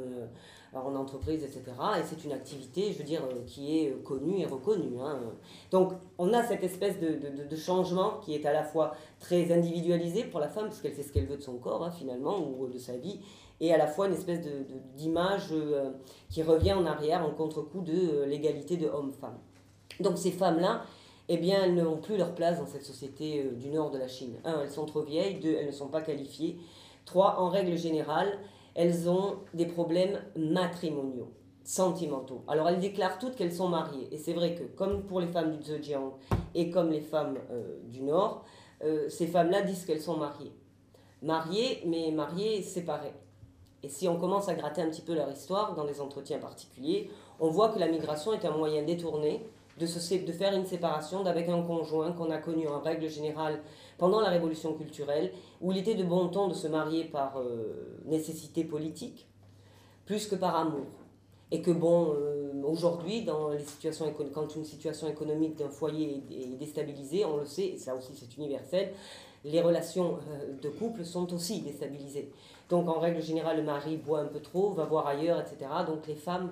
en entreprise, etc. Et c'est une activité, je veux dire, qui est connue et reconnue. Hein. Donc, on a cette espèce de changement qui est à la fois très individualisé pour la femme, parce qu'elle sait ce qu'elle veut de son corps, hein, finalement, ou de sa vie, et à la fois une espèce d'image qui revient en arrière en contre-coup de l'égalité de homme-femme. Donc, ces femmes-là, eh bien, elles n'ont plus leur place dans cette société du nord de la Chine. 1, elles sont trop vieilles. 2, elles ne sont pas qualifiées. 3, en règle générale, elles ont des problèmes matrimoniaux, sentimentaux. Alors elles déclarent toutes qu'elles sont mariées. Et c'est vrai que comme pour les femmes du Zhejiang et comme les femmes du Nord, ces femmes-là disent qu'elles sont mariées. Mariées, mais mariées séparées. Et si on commence à gratter un petit peu leur histoire, dans des entretiens particuliers, on voit que la migration est un moyen détourné de faire une séparation avec un conjoint qu'on a connu en règle générale pendant la révolution culturelle, où il était de bon ton de se marier par nécessité politique, plus que par amour. Et que bon, aujourd'hui, dans les situations quand une situation économique d'un foyer est déstabilisée, on le sait, et ça aussi c'est universel, les relations de couple sont aussi déstabilisées. Donc en règle générale, le mari boit un peu trop, va voir ailleurs, etc. Donc les femmes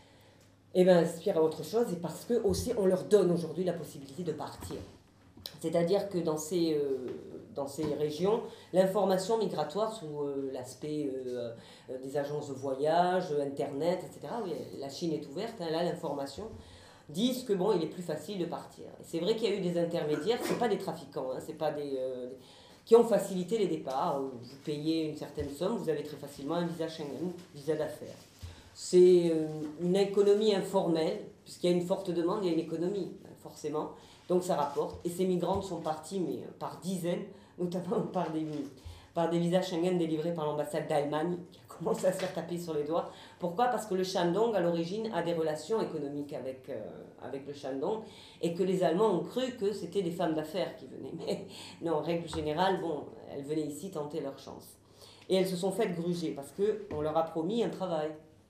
aspirent à autre chose, et parce que aussi on leur donne aujourd'hui la possibilité de partir. C'est-à-dire que dans ces régions, l'information migratoire sous l'aspect des agences de voyage, Internet, etc., oui, la Chine est ouverte, hein, là l'information, disent que bon, il est plus facile de partir. Et c'est vrai qu'il y a eu des intermédiaires, ce n'est pas des trafiquants, hein, c'est pas qui ont facilité les départs. Vous payez une certaine somme, vous avez très facilement un visa Schengen, visa d'affaires. C'est une économie informelle, puisqu'il y a une forte demande, il y a une économie, forcément. Donc ça rapporte. Et ces migrantes sont partis, mais par dizaines, notamment par des visas Schengen délivrés par l'ambassade d'Allemagne, qui a commencé à se faire taper sur les doigts. Pourquoi ? Parce que le Shandong, à l'origine, a des relations économiques avec le Shandong, et que les Allemands ont cru que c'était des femmes d'affaires qui venaient. Mais non, en règle générale, bon, elles venaient ici tenter leur chance. Et elles se sont faites gruger, parce qu'on leur a promis un travail.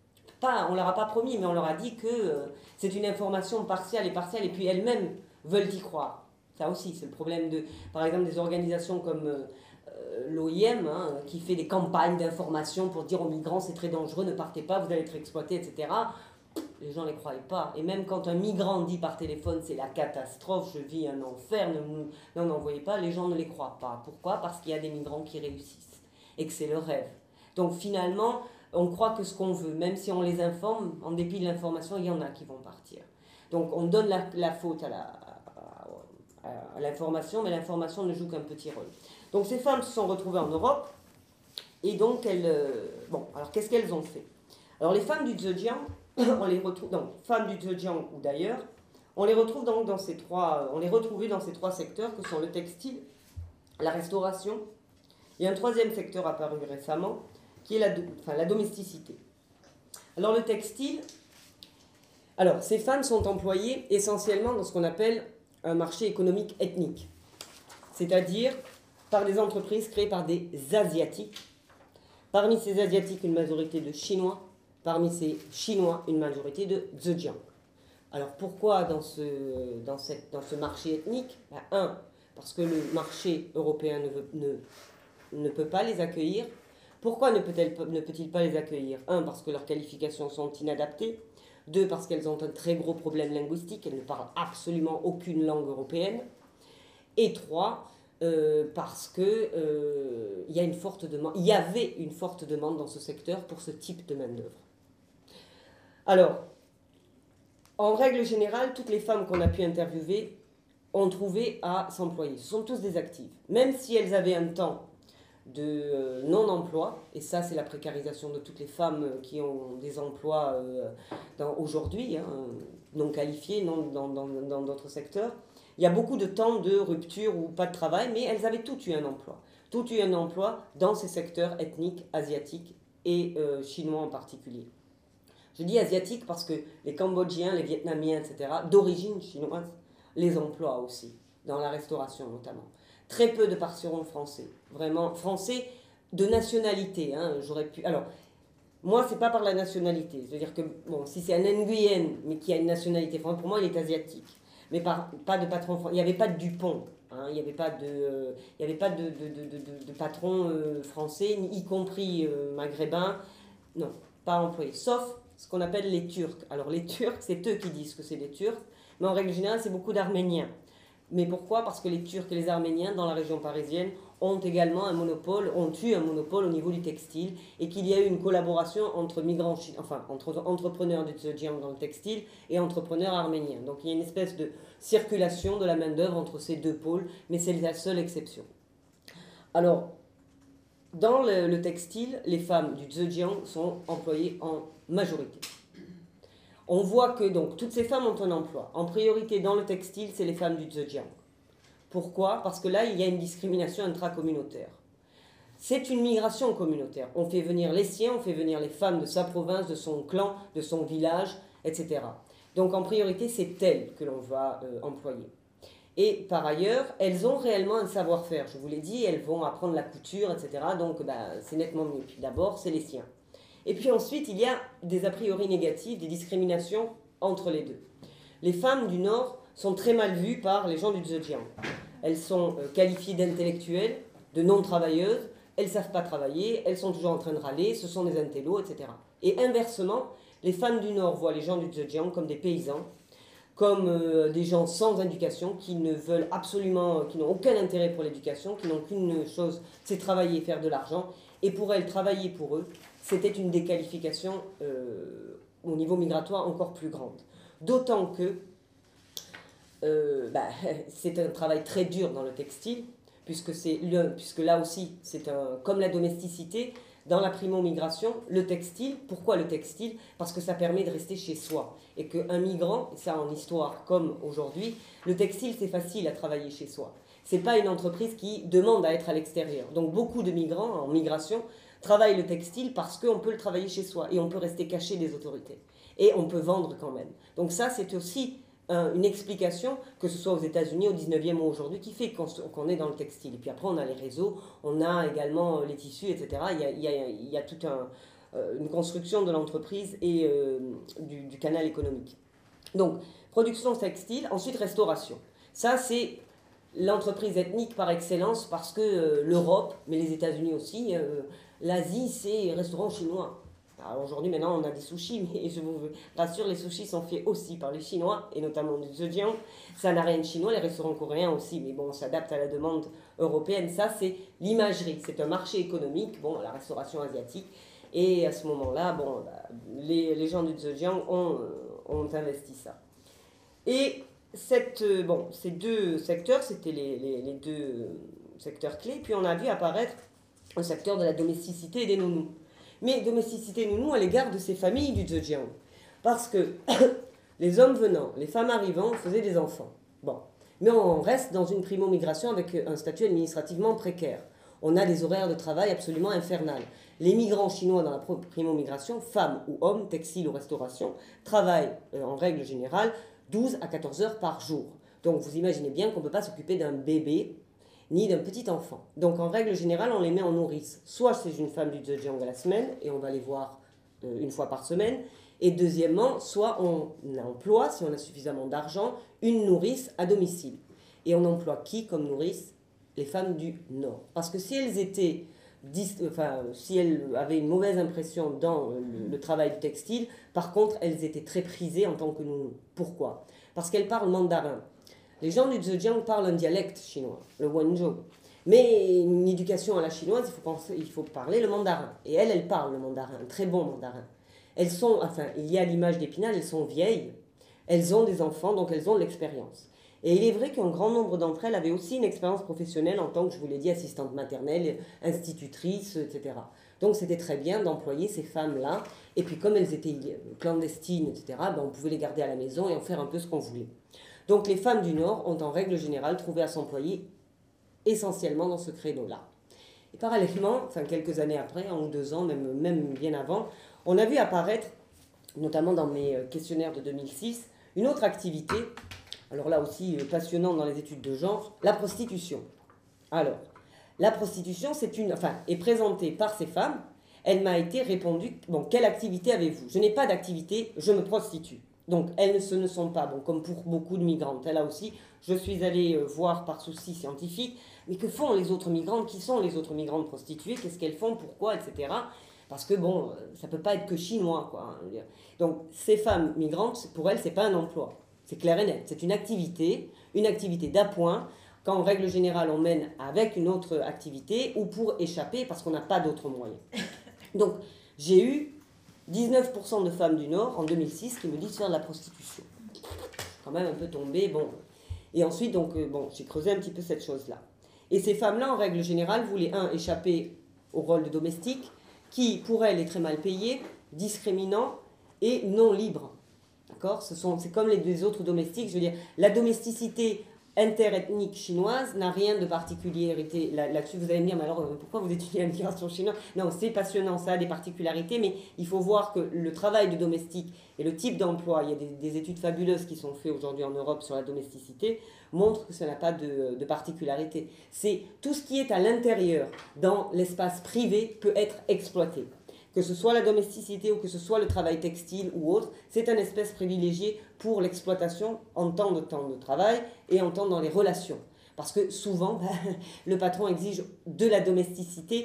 On leur a pas promis, mais on leur a dit que c'est une information partielle, et puis elles-mêmes veulent y croire. Ça aussi, c'est le problème par exemple, des organisations comme l'OIM, hein, qui fait des campagnes d'information pour dire aux migrants c'est très dangereux, ne partez pas, vous allez être exploités, etc. Les gens ne les croient pas. Et même quand un migrant dit par téléphone c'est la catastrophe, je vis un enfer, n'en envoyez pas, les gens ne les croient pas. Pourquoi ? Parce qu'il y a des migrants qui réussissent et que c'est leur rêve. Donc finalement, on croit que ce qu'on veut, même si on les informe, en dépit de l'information, il y en a qui vont partir. Donc on donne la faute à l'information, mais l'information ne joue qu'un petit rôle. Donc ces femmes se sont retrouvées en Europe, et donc alors qu'est-ce qu'elles ont fait ? Alors les femmes du Zhejiang, on les retrouve, femmes du Zhejiang ou d'ailleurs, on les retrouve donc dans ces trois secteurs que sont le textile, la restauration, et un troisième secteur apparu récemment, qui est la domesticité. Alors le textile, ces femmes sont employées essentiellement dans ce qu'on appelle un marché économique ethnique, c'est-à-dire par des entreprises créées par des Asiatiques. Parmi ces Asiatiques, une majorité de Chinois, parmi ces Chinois, une majorité de Zhejiang. Alors pourquoi dans ce marché ethnique? Un, parce que le marché européen ne peut pas les accueillir. Pourquoi ne peut-il pas les accueillir? Un, parce que leurs qualifications sont inadaptées. Deux, parce qu'elles ont un très gros problème linguistique, elles ne parlent absolument aucune langue européenne. Et trois, parce qu'il y avait une forte demande dans ce secteur pour ce type de main-d'œuvre. Alors, en règle générale, toutes les femmes qu'on a pu interviewer ont trouvé à s'employer. Ce sont tous des actives. Même si elles avaient un temps de non-emploi, et ça c'est la précarisation de toutes les femmes qui ont des emplois aujourd'hui, non qualifiés, dans d'autres secteurs. Il y a beaucoup de temps de rupture ou pas de travail, mais elles avaient toutes eu un emploi. Toutes eu un emploi dans ces secteurs ethniques, asiatiques et chinois en particulier. Je dis asiatiques parce que les Cambodgiens, les Vietnamiens, etc., d'origine chinoise, les emploient aussi, dans la restauration notamment. Très peu de partiront français, vraiment français de nationalité. J'aurais pu. Alors, moi, c'est pas par la nationalité. C'est-à-dire que, bon, si c'est un Nguyen, mais qui a une nationalité française, pour moi, il est asiatique. Mais pas de patron français. Il n'y avait pas de Dupont. Il n'y avait pas de patron français, y compris maghrébin. Non, pas employé. Sauf ce qu'on appelle les Turcs. Alors, les Turcs, c'est eux qui disent que c'est des Turcs. Mais en règle générale, c'est beaucoup d'Arméniens. Mais pourquoi? Parce que les Turcs et les Arméniens, dans la région parisienne, ont également ont eu un monopole au niveau du textile, et qu'il y a eu une collaboration entre migrants, entre entrepreneurs du Zhejiang dans le textile et entrepreneurs arméniens. Donc il y a une espèce de circulation de la main-d'œuvre entre ces deux pôles, mais c'est la seule exception. Alors, dans le textile, les femmes du Zhejiang sont employées en majorité. On voit que donc toutes ces femmes ont un emploi. En priorité dans le textile, c'est les femmes du Zhejiang. Pourquoi? Parce que là, il y a une discrimination intracommunautaire. C'est une migration communautaire. On fait venir les siens, on fait venir les femmes de sa province, de son clan, de son village, etc. Donc en priorité, c'est elles que l'on va employer. Et par ailleurs, elles ont réellement un savoir-faire. Je vous l'ai dit, elles vont apprendre la couture, etc. Donc c'est nettement mieux. Puis d'abord, c'est les siens. Et puis ensuite, il y a des a priori négatifs, des discriminations entre les deux. Les femmes du Nord sont très mal vues par les gens du Zhejiang. Elles sont qualifiées d'intellectuelles, de non-travailleuses, elles ne savent pas travailler, elles sont toujours en train de râler, ce sont des intellos, etc. Et inversement, les femmes du Nord voient les gens du Zhejiang comme des paysans, comme des gens sans éducation, qui ne veulent absolument, qui n'ont aucun intérêt pour l'éducation, qui n'ont qu'une chose, c'est travailler et faire de l'argent. Et pour elles, travailler pour eux, c'était une déqualification au niveau migratoire encore plus grande. D'autant que c'est un travail très dur dans le textile, puisque là aussi, comme la domesticité, dans la primo-migration, le textile, pourquoi le textile? Parce que ça permet de rester chez soi. Et qu'un migrant, ça en histoire comme aujourd'hui, le textile c'est facile à travailler chez soi. C'est pas une entreprise qui demande à être à l'extérieur. Donc beaucoup de migrants en migration travaillent le textile parce qu'on peut le travailler chez soi et on peut rester caché des autorités. Et on peut vendre quand même. Donc ça c'est aussi une explication, que ce soit aux États-Unis, au 19e ou aujourd'hui, qui fait qu'on est dans le textile. Et puis après, on a les réseaux, on a également les tissus, etc. Il y a toute une construction de l'entreprise et du canal économique. Donc, production textile, ensuite restauration. Ça, c'est l'entreprise ethnique par excellence parce que l'Europe, mais les États-Unis aussi, l'Asie, c'est restaurant chinois. Alors aujourd'hui, maintenant, on a des sushis, mais je vous rassure, les sushis sont faits aussi par les Chinois, et notamment du Zhejiang. Ça n'a rien de chinois, les restaurants coréens aussi, mais bon, on s'adapte à la demande européenne. Ça, c'est l'imagerie, c'est un marché économique, bon, la restauration asiatique. Et à ce moment-là, bon, les gens du Zhejiang ont investi ça. Et ces deux secteurs, c'était les deux secteurs clés. Puis on a vu apparaître un secteur de la domesticité et des nounous. Mais domesticité nounou à l'égard de ces familles du Zhejiang. Parce que les hommes venant, les femmes arrivant faisaient des enfants. Bon. Mais on reste dans une primo-migration avec un statut administrativement précaire. On a des horaires de travail absolument infernales. Les migrants chinois dans la primo-migration, femmes ou hommes, textile ou restauration, travaillent en règle générale 12 à 14 heures par jour. Donc vous imaginez bien qu'on ne peut pas s'occuper d'un bébé ni d'un petit enfant. Donc en règle générale, on les met en nourrice. Soit c'est une femme du Zhejiang à la semaine, et on va les voir une fois par semaine. Et deuxièmement, soit on emploie, si on a suffisamment d'argent, une nourrice à domicile. Et on emploie qui comme nourrice? Les femmes du Nord. Parce que si elles étaient, si elles avaient une mauvaise impression dans le travail du textile, par contre, elles étaient très prisées en tant que nounou. Pourquoi? Parce qu'elles parlent mandarin. Les gens du Zhejiang parlent un dialecte chinois, le Wenzhou. Mais une éducation à la chinoise, il faut parler le mandarin. Et elles parlent le mandarin, un très bon mandarin. Elles sont, il y a l'image d'Épinal, elles sont vieilles, elles ont des enfants, donc elles ont de l'expérience. Et il est vrai qu'un grand nombre d'entre elles avaient aussi une expérience professionnelle en tant que, je vous l'ai dit, assistante maternelle, institutrice, etc. Donc c'était très bien d'employer ces femmes-là. Et puis comme elles étaient clandestines, etc., on pouvait les garder à la maison et en faire un peu ce qu'on voulait. Donc les femmes du Nord ont en règle générale trouvé à s'employer essentiellement dans ce créneau-là. Et parallèlement, quelques années après, 1 ou 2 ans, même bien avant, on a vu apparaître, notamment dans mes questionnaires de 2006, une autre activité, alors là aussi passionnante dans les études de genre, la prostitution. Alors, la prostitution, est présentée par ces femmes. Elle m'a été répondu, quelle activité avez-vous? Je n'ai pas d'activité, je me prostitue. Donc, ce ne sont pas, comme pour beaucoup de migrantes. Là aussi, je suis allée voir par souci scientifique, mais que font les autres migrantes? Qui sont les autres migrantes prostituées? Qu'est-ce qu'elles font? Pourquoi? Etc. Parce que, ça ne peut pas être que chinois, quoi. Donc, ces femmes migrantes, pour elles, ce n'est pas un emploi. C'est clair et net. C'est une activité d'appoint, qu'en règle générale, on mène avec une autre activité ou pour échapper parce qu'on n'a pas d'autres moyens. Donc, j'ai eu 19% de femmes du Nord, en 2006, qui me disent faire de la prostitution. Quand même un peu tombé, Et ensuite, j'ai creusé un petit peu cette chose-là. Et ces femmes-là, en règle générale, voulaient, échapper au rôle de domestique, qui, pour elles, est très mal payé, discriminant et non libre. D'accord ? C'est comme les autres domestiques. Je veux dire, la domesticité interethnique chinoise n'a rien de particularité. Là-dessus, vous allez me dire, mais alors, pourquoi vous étudiez la migration chinoise? Non, c'est passionnant, ça a des particularités, mais il faut voir que le travail de domestique et le type d'emploi, il y a des études fabuleuses qui sont faites aujourd'hui en Europe sur la domesticité, montrent que ça n'a pas de particularité. C'est tout ce qui est à l'intérieur, dans l'espace privé, peut être exploité. Que ce soit la domesticité ou que ce soit le travail textile ou autre, c'est un espèce privilégié pour l'exploitation en temps de travail et en temps dans les relations. Parce que souvent, le patron exige de la domesticité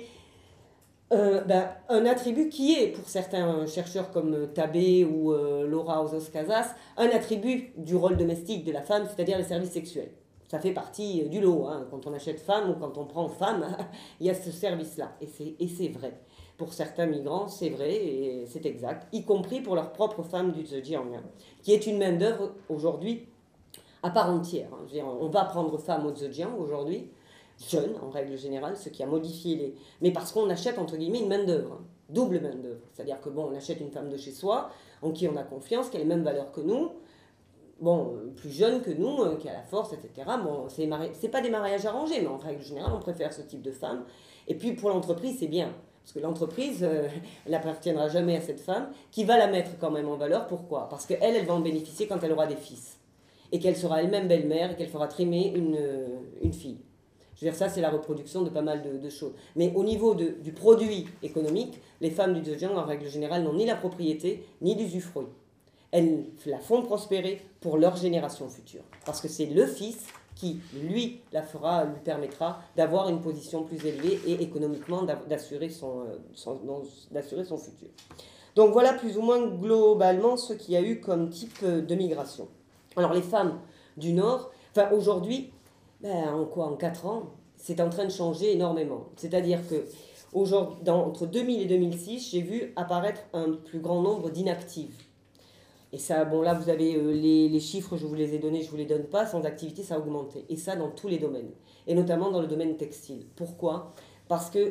un attribut qui est, pour certains chercheurs comme Tabé ou Laura Ozos-Casas, un attribut du rôle domestique de la femme, c'est-à-dire les services sexuels. Ça fait partie du lot. Quand on achète femme ou quand on prend femme, il y a ce service-là. Et c'est vrai. Pour certains migrants, c'est vrai et c'est exact, y compris pour leurs propres femmes du Zhejiang, qui est une main-d'œuvre aujourd'hui à part entière. Je veux dire, on va prendre femmes au Zhejiang aujourd'hui, jeunes en règle générale, ce qui a modifié les. Mais parce qu'on achète entre guillemets une main-d'œuvre, double main-d'œuvre. C'est-à-dire que on achète une femme de chez soi, en qui on a confiance, qui a les mêmes valeurs que nous, plus jeune que nous, qui a la force, etc. C'est pas des mariages arrangés, mais en règle générale, on préfère ce type de femme. Et puis pour l'entreprise, c'est bien. Parce que l'entreprise, elle n'appartiendra jamais à cette femme, qui va la mettre quand même en valeur. Pourquoi? Parce qu'elle va en bénéficier quand elle aura des fils. Et qu'elle sera elle-même belle-mère et qu'elle fera trimer une fille. Je veux dire, ça, c'est la reproduction de pas mal de choses. Mais au niveau du produit économique, les femmes du Zhejiang, en règle générale, n'ont ni la propriété, ni l'usufruit. Elles la font prospérer pour leur génération future. Parce que c'est le fils qui, lui permettra d'avoir une position plus élevée et économiquement d'assurer son futur. Donc voilà plus ou moins globalement ce qu'il y a eu comme type de migration. Alors les femmes du Nord, aujourd'hui, en 4 ans, c'est en train de changer énormément. C'est-à-dire que entre 2000 et 2006, j'ai vu apparaître un plus grand nombre d'inactives. Et ça, là, vous avez les chiffres, je vous les ai donnés, je ne vous les donne pas. Sans activité, ça a augmenté. Et ça, dans tous les domaines. Et notamment dans le domaine textile. Pourquoi? Parce que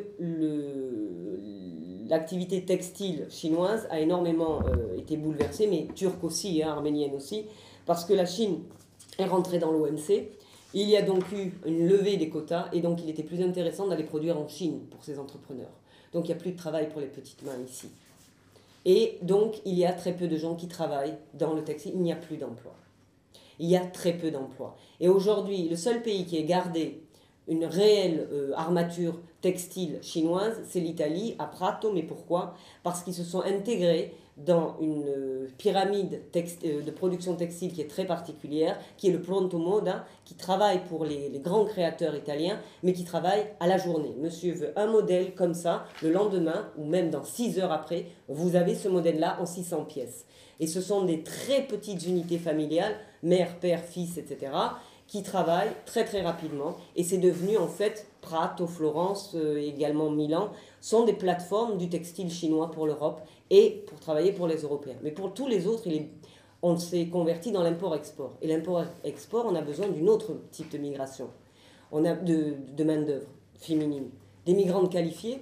l'activité textile chinoise a énormément été bouleversée, mais turque aussi, arménienne aussi, parce que la Chine est rentrée dans l'OMC. Il y a donc eu une levée des quotas, et donc il était plus intéressant d'aller produire en Chine pour ces entrepreneurs. Donc il n'y a plus de travail pour les petites mains ici. Et donc, il y a très peu de gens qui travaillent dans le textile. Il n'y a plus d'emplois. Il y a très peu d'emplois. Et aujourd'hui, le seul pays qui ait gardé une réelle armature textile chinoise, c'est l'Italie, à Prato. Mais pourquoi? Parce qu'ils se sont intégrés dans une pyramide de production textile qui est très particulière, qui est le Pronto Moda, qui travaille pour les grands créateurs italiens, mais qui travaille à la journée. Monsieur veut un modèle comme ça, le lendemain, ou même dans 6 heures après, vous avez ce modèle-là en 600 pièces. Et ce sont des très petites unités familiales, mère, père, fils, etc., qui travaillent très très rapidement. Et c'est devenu en fait, Prato, Florence, également Milan, sont des plateformes du textile chinois pour l'Europe et pour travailler pour les Européens. Mais pour tous les autres, on s'est converti dans l'import-export. Et l'import-export, on a besoin d'une autre type de migration. On a de main-d'œuvre féminine. Des migrantes qualifiées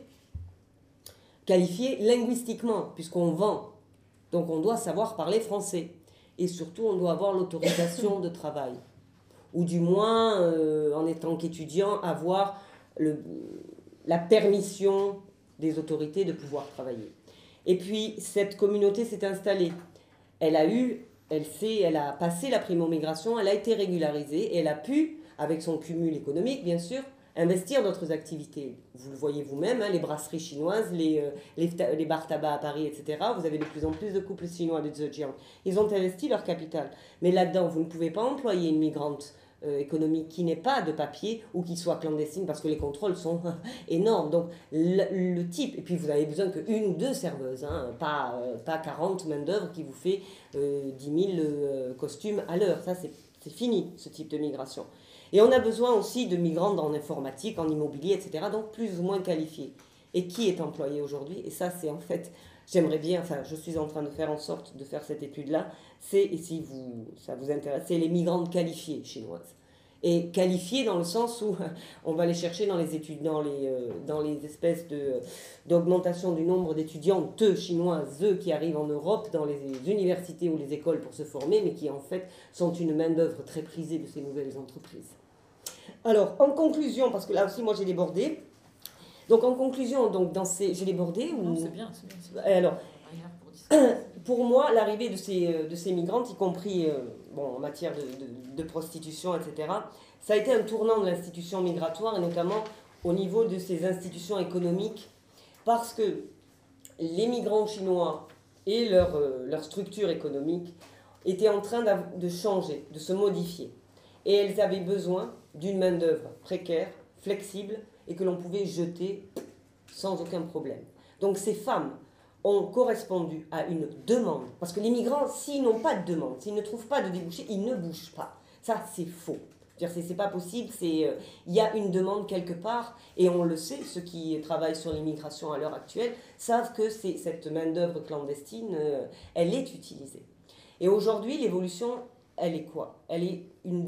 linguistiquement, puisqu'on vend. Donc on doit savoir parler français. Et surtout, on doit avoir l'autorisation de travail. Ou du moins, en étant qu'étudiant, avoir la permission des autorités de pouvoir travailler. Et puis, cette communauté s'est installée. Elle a passé la primo-migration, elle a été régularisée et elle a pu, avec son cumul économique, bien sûr, investir dans d'autres activités. Vous le voyez vous-même, hein, les brasseries chinoises, les bars tabac à Paris, etc. Vous avez de plus en plus de couples chinois de Zhejiang. Ils ont investi leur capital. Mais là-dedans, vous ne pouvez pas employer une migrante économique qui n'ait pas de papier ou qui soit clandestine parce que les contrôles sont énormes. Donc le type, et puis vous avez besoin qu'une ou deux serveuses, hein, pas 40 main-d'œuvre qui vous fait 10 000 costumes à l'heure. Ça, c'est fini, ce type de migration. Et on a besoin aussi de migrants en informatique, en immobilier, etc., donc plus ou moins qualifiés. Et qui est employé aujourd'hui? Et ça, c'est en fait, j'aimerais bien, enfin, je suis en train de faire en sorte de faire cette étude-là, et si ça vous intéresse, c'est les migrantes qualifiées chinoises. Et qualifiées dans le sens où on va les chercher dans les études, dans les espèces d'augmentation du nombre d'étudiantes chinoises qui arrivent en Europe, dans les universités ou les écoles pour se former, mais qui en fait sont une main-d'œuvre très prisée de ces nouvelles entreprises. Alors, en conclusion, parce que là aussi, moi, j'ai débordé. Donc, en conclusion, j'ai débordé ou... Non, c'est bien. Alors, pour moi, l'arrivée de ces migrantes, y compris en matière de prostitution, etc., ça a été un tournant de l'institution migratoire, et notamment au niveau de ces institutions économiques, parce que les migrants chinois et leur structure économique étaient en train de changer, de se modifier. Et elles avaient besoin d'une main-d'œuvre précaire, flexible, et que l'on pouvait jeter sans aucun problème. Donc ces femmes ont correspondu à une demande. Parce que les migrants, s'ils n'ont pas de demande, s'ils ne trouvent pas de débouché, ils ne bougent pas. Ça, c'est faux. C'est pas possible, il y a une demande quelque part, et on le sait, ceux qui travaillent sur l'immigration à l'heure actuelle savent que cette main-d'œuvre clandestine, elle est utilisée. Et aujourd'hui, l'évolution, elle est quoi? Elle est une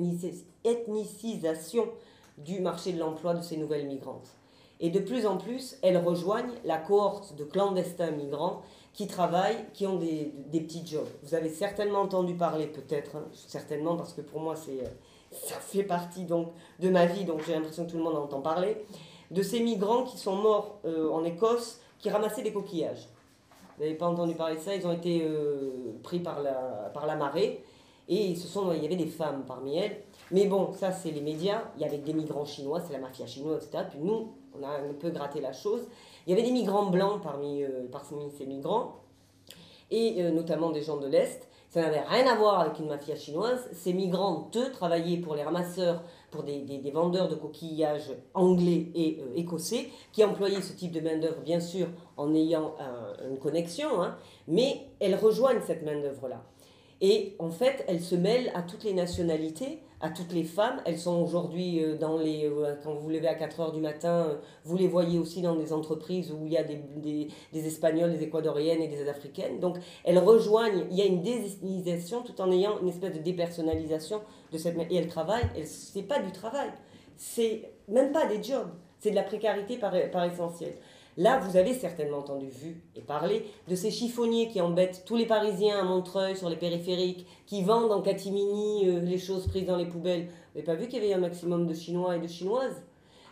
désethnicisation du marché de l'emploi de ces nouvelles migrantes. Et de plus en plus, elles rejoignent la cohorte de clandestins migrants qui travaillent, qui ont des petits jobs. Vous avez certainement entendu parler, peut-être, hein, certainement, parce que pour moi, ça fait partie donc, de ma vie, donc j'ai l'impression que tout le monde en entend parler, de ces migrants qui sont morts en Écosse, qui ramassaient des coquillages. Vous n'avez pas entendu parler de ça? Ils ont été pris par la marée, et il y avait des femmes parmi elles. Mais bon, ça c'est les médias, il y avait des migrants chinois, c'est la mafia chinoise, etc. Puis nous, on a un peu gratté la chose. Il y avait des migrants blancs parmi ces migrants, et notamment des gens de l'Est. Ça n'avait rien à voir avec une mafia chinoise. Ces migrants, travaillaient pour les ramasseurs, pour des vendeurs de coquillages anglais et écossais, qui employaient ce type de main-d'œuvre, bien sûr, en ayant une connexion, hein, mais elles rejoignent cette main-d'œuvre-là. Et en fait, elles se mêlent à toutes les nationalités, à toutes les femmes. Elles sont aujourd'hui quand vous vous levez à 4 heures du matin, vous les voyez aussi dans des entreprises où il y a des Espagnols, des Équadoriennes et des Africaines. Donc elles rejoignent, il y a une désethnisation tout en ayant une espèce de dépersonnalisation de cette... Et elles travaillent, c'est pas du travail, c'est même pas des jobs, c'est de la précarité par essentiel. Là, vous avez certainement entendu, vu et parlé de ces chiffonniers qui embêtent tous les Parisiens à Montreuil, sur les périphériques, qui vendent en catimini les choses prises dans les poubelles. Vous n'avez pas vu qu'il y avait un maximum de Chinois et de Chinoises?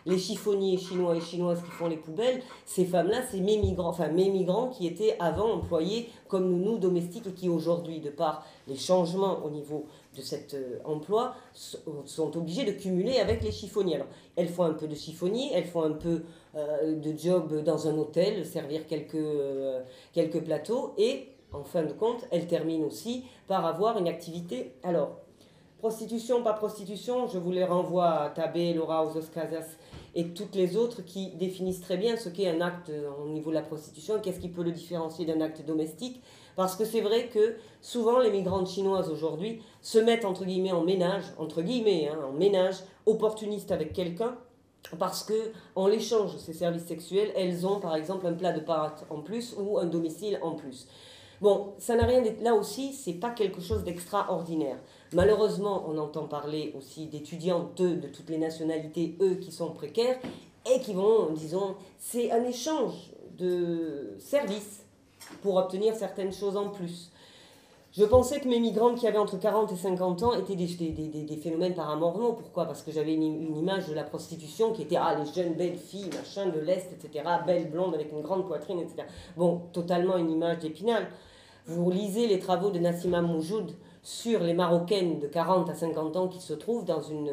les chiffonniers chinois et chinoises qui font les poubelles, ces femmes-là, c'est mes migrants qui étaient avant employés comme nous domestiques et qui aujourd'hui, de par les changements au niveau de cet emploi, sont obligés de cumuler avec les chiffonniers. Alors, elles font un peu de chiffonnier, elles font un peu de job dans un hôtel, servir quelques plateaux, et en fin de compte, elles terminent aussi par avoir une activité. Alors, prostitution, pas prostitution, je vous les renvoie à Tabé, Laura Osos Casas et toutes les autres qui définissent très bien ce qu'est un acte au niveau de la prostitution et qu'est-ce qui peut le différencier d'un acte domestique. Parce que c'est vrai que souvent les migrantes chinoises aujourd'hui se mettent entre guillemets en ménage, en ménage opportuniste avec quelqu'un, parce qu'en l'échange de ces services sexuels, elles ont par exemple un plat de pâtes en plus ou un domicile en plus. Bon, ça n'a rien d'être... Là aussi, c'est pas quelque chose d'extraordinaire. Malheureusement, on entend parler aussi d'étudiants de toutes les nationalités, eux, qui sont précaires, et qui vont, disons, c'est un échange de services pour obtenir certaines choses en plus. Je pensais que mes migrantes qui avaient entre 40 et 50 ans étaient des phénomènes paranormaux. Pourquoi? Parce que j'avais une image de la prostitution qui était les jeunes belles filles, machin, de l'Est, etc., belles blondes avec une grande poitrine, etc. Bon, totalement une image d'Épinal. Vous lisez les travaux de Nassima Moujoud sur les Marocaines de 40 à 50 ans qui se trouvent dans une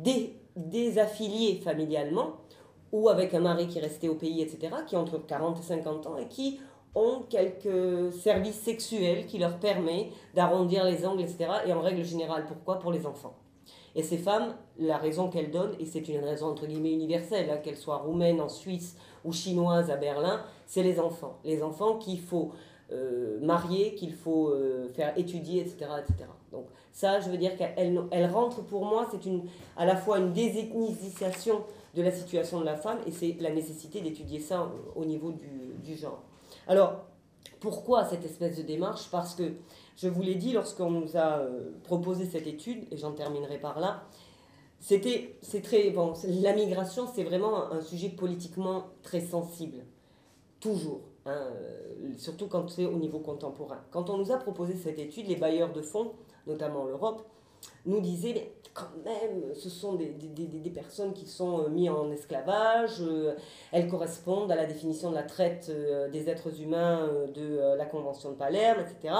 désaffiliée familialement ou avec un mari qui restait au pays, etc., qui ont entre 40 et 50 ans et qui ont quelques services sexuels qui leur permettent d'arrondir les angles, etc. Et en règle générale, pourquoi? Pour les enfants. Et ces femmes, la raison qu'elles donnent, et c'est une raison entre guillemets universelle, qu'elles soient roumaines en Suisse ou chinoises à Berlin, c'est les enfants. Les enfants qu'il faut marier, qu'il faut faire étudier, etc., etc. Donc ça, je veux dire qu'elle rentre pour moi, c'est à la fois une désethnisation de la situation de la femme et c'est la nécessité d'étudier ça au niveau du genre. Alors, pourquoi cette espèce de démarche? Parce que, je vous l'ai dit, lorsqu'on nous a proposé cette étude, et j'en terminerai par là, la migration, c'est vraiment un sujet politiquement très sensible. Toujours. Surtout quand c'est au niveau contemporain. Quand on nous a proposé cette étude, les bailleurs de fonds, notamment l'Europe, nous disaient, mais quand même, ce sont des personnes qui sont mises en esclavage, elles correspondent à la définition de la traite des êtres humains de la Convention de Palerme, etc.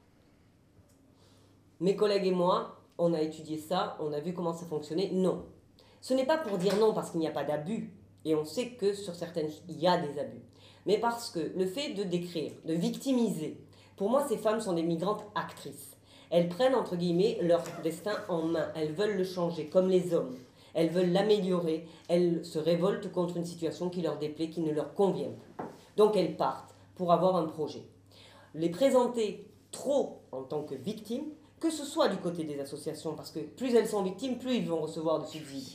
Mes collègues et moi, on a étudié ça, on a vu comment ça fonctionnait. Non. Ce n'est pas pour dire non parce qu'il n'y a pas d'abus, et on sait que sur certaines, il y a des abus. Mais parce que le fait de décrire, de victimiser, pour moi, ces femmes sont des migrantes actrices. Elles prennent, entre guillemets, leur destin en main. Elles veulent le changer, comme les hommes. Elles veulent l'améliorer. Elles se révoltent contre une situation qui leur déplaît, qui ne leur convient plus. Donc elles partent pour avoir un projet. Les présenter trop en tant que victimes, que ce soit du côté des associations, parce que plus elles sont victimes, plus ils vont recevoir de subsides,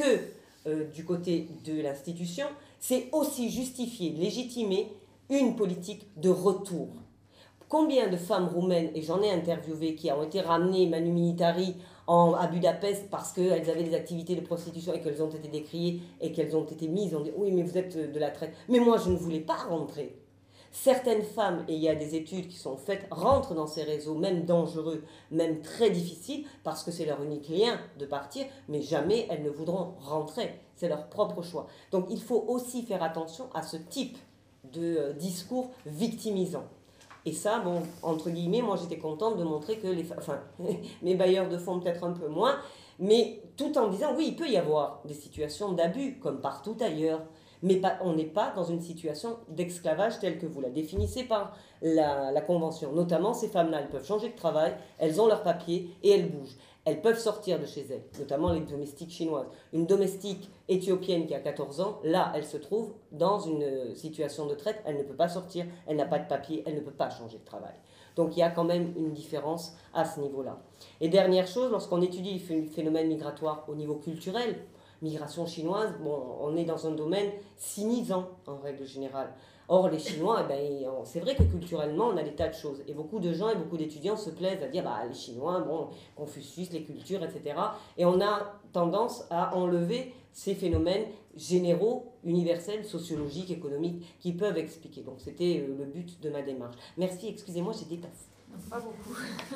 que du côté de l'institution, c'est aussi justifier, légitimer une politique de retour. Combien de femmes roumaines, et j'en ai interviewé, qui ont été ramenées manu militari à Budapest parce qu'elles avaient des activités de prostitution et qu'elles ont été décriées et qu'elles ont été mises, on dit oui mais vous êtes de la traite. Mais moi je ne voulais pas rentrer. Certaines femmes, et il y a des études qui sont faites, rentrent dans ces réseaux, même dangereux, même très difficiles, parce que c'est leur unique lien de partir, mais jamais elles ne voudront rentrer. C'est leur propre choix. Donc il faut aussi faire attention à ce type de discours victimisant. Et ça, bon, entre guillemets, moi j'étais contente de montrer que mes bailleurs de fonds peut-être un peu moins, mais tout en disant, oui, il peut y avoir des situations d'abus, comme partout ailleurs, mais on n'est pas dans une situation d'esclavage telle que vous la définissez par la Convention. Notamment, ces femmes-là, elles peuvent changer de travail, elles ont leurs papiers et elles bougent. Elles peuvent sortir de chez elles, notamment les domestiques chinoises. Une domestique éthiopienne qui a 14 ans, là, elle se trouve dans une situation de traite, elle ne peut pas sortir, elle n'a pas de papier, elle ne peut pas changer de travail. Donc il y a quand même une différence à ce niveau-là. Et dernière chose, lorsqu'on étudie les phénomènes migratoires au niveau culturel, migration chinoise, bon, on est dans un domaine sinisant en règle générale. Or, les Chinois, c'est vrai que culturellement, on a des tas de choses. Et beaucoup de gens et beaucoup d'étudiants se plaisent à dire les Chinois, bon, Confucius, les cultures, etc. Et on a tendance à enlever ces phénomènes généraux, universels, sociologiques, économiques, qui peuvent expliquer. Donc, c'était le but de ma démarche. Merci, excusez-moi, j'ai dépassé. Pas beaucoup.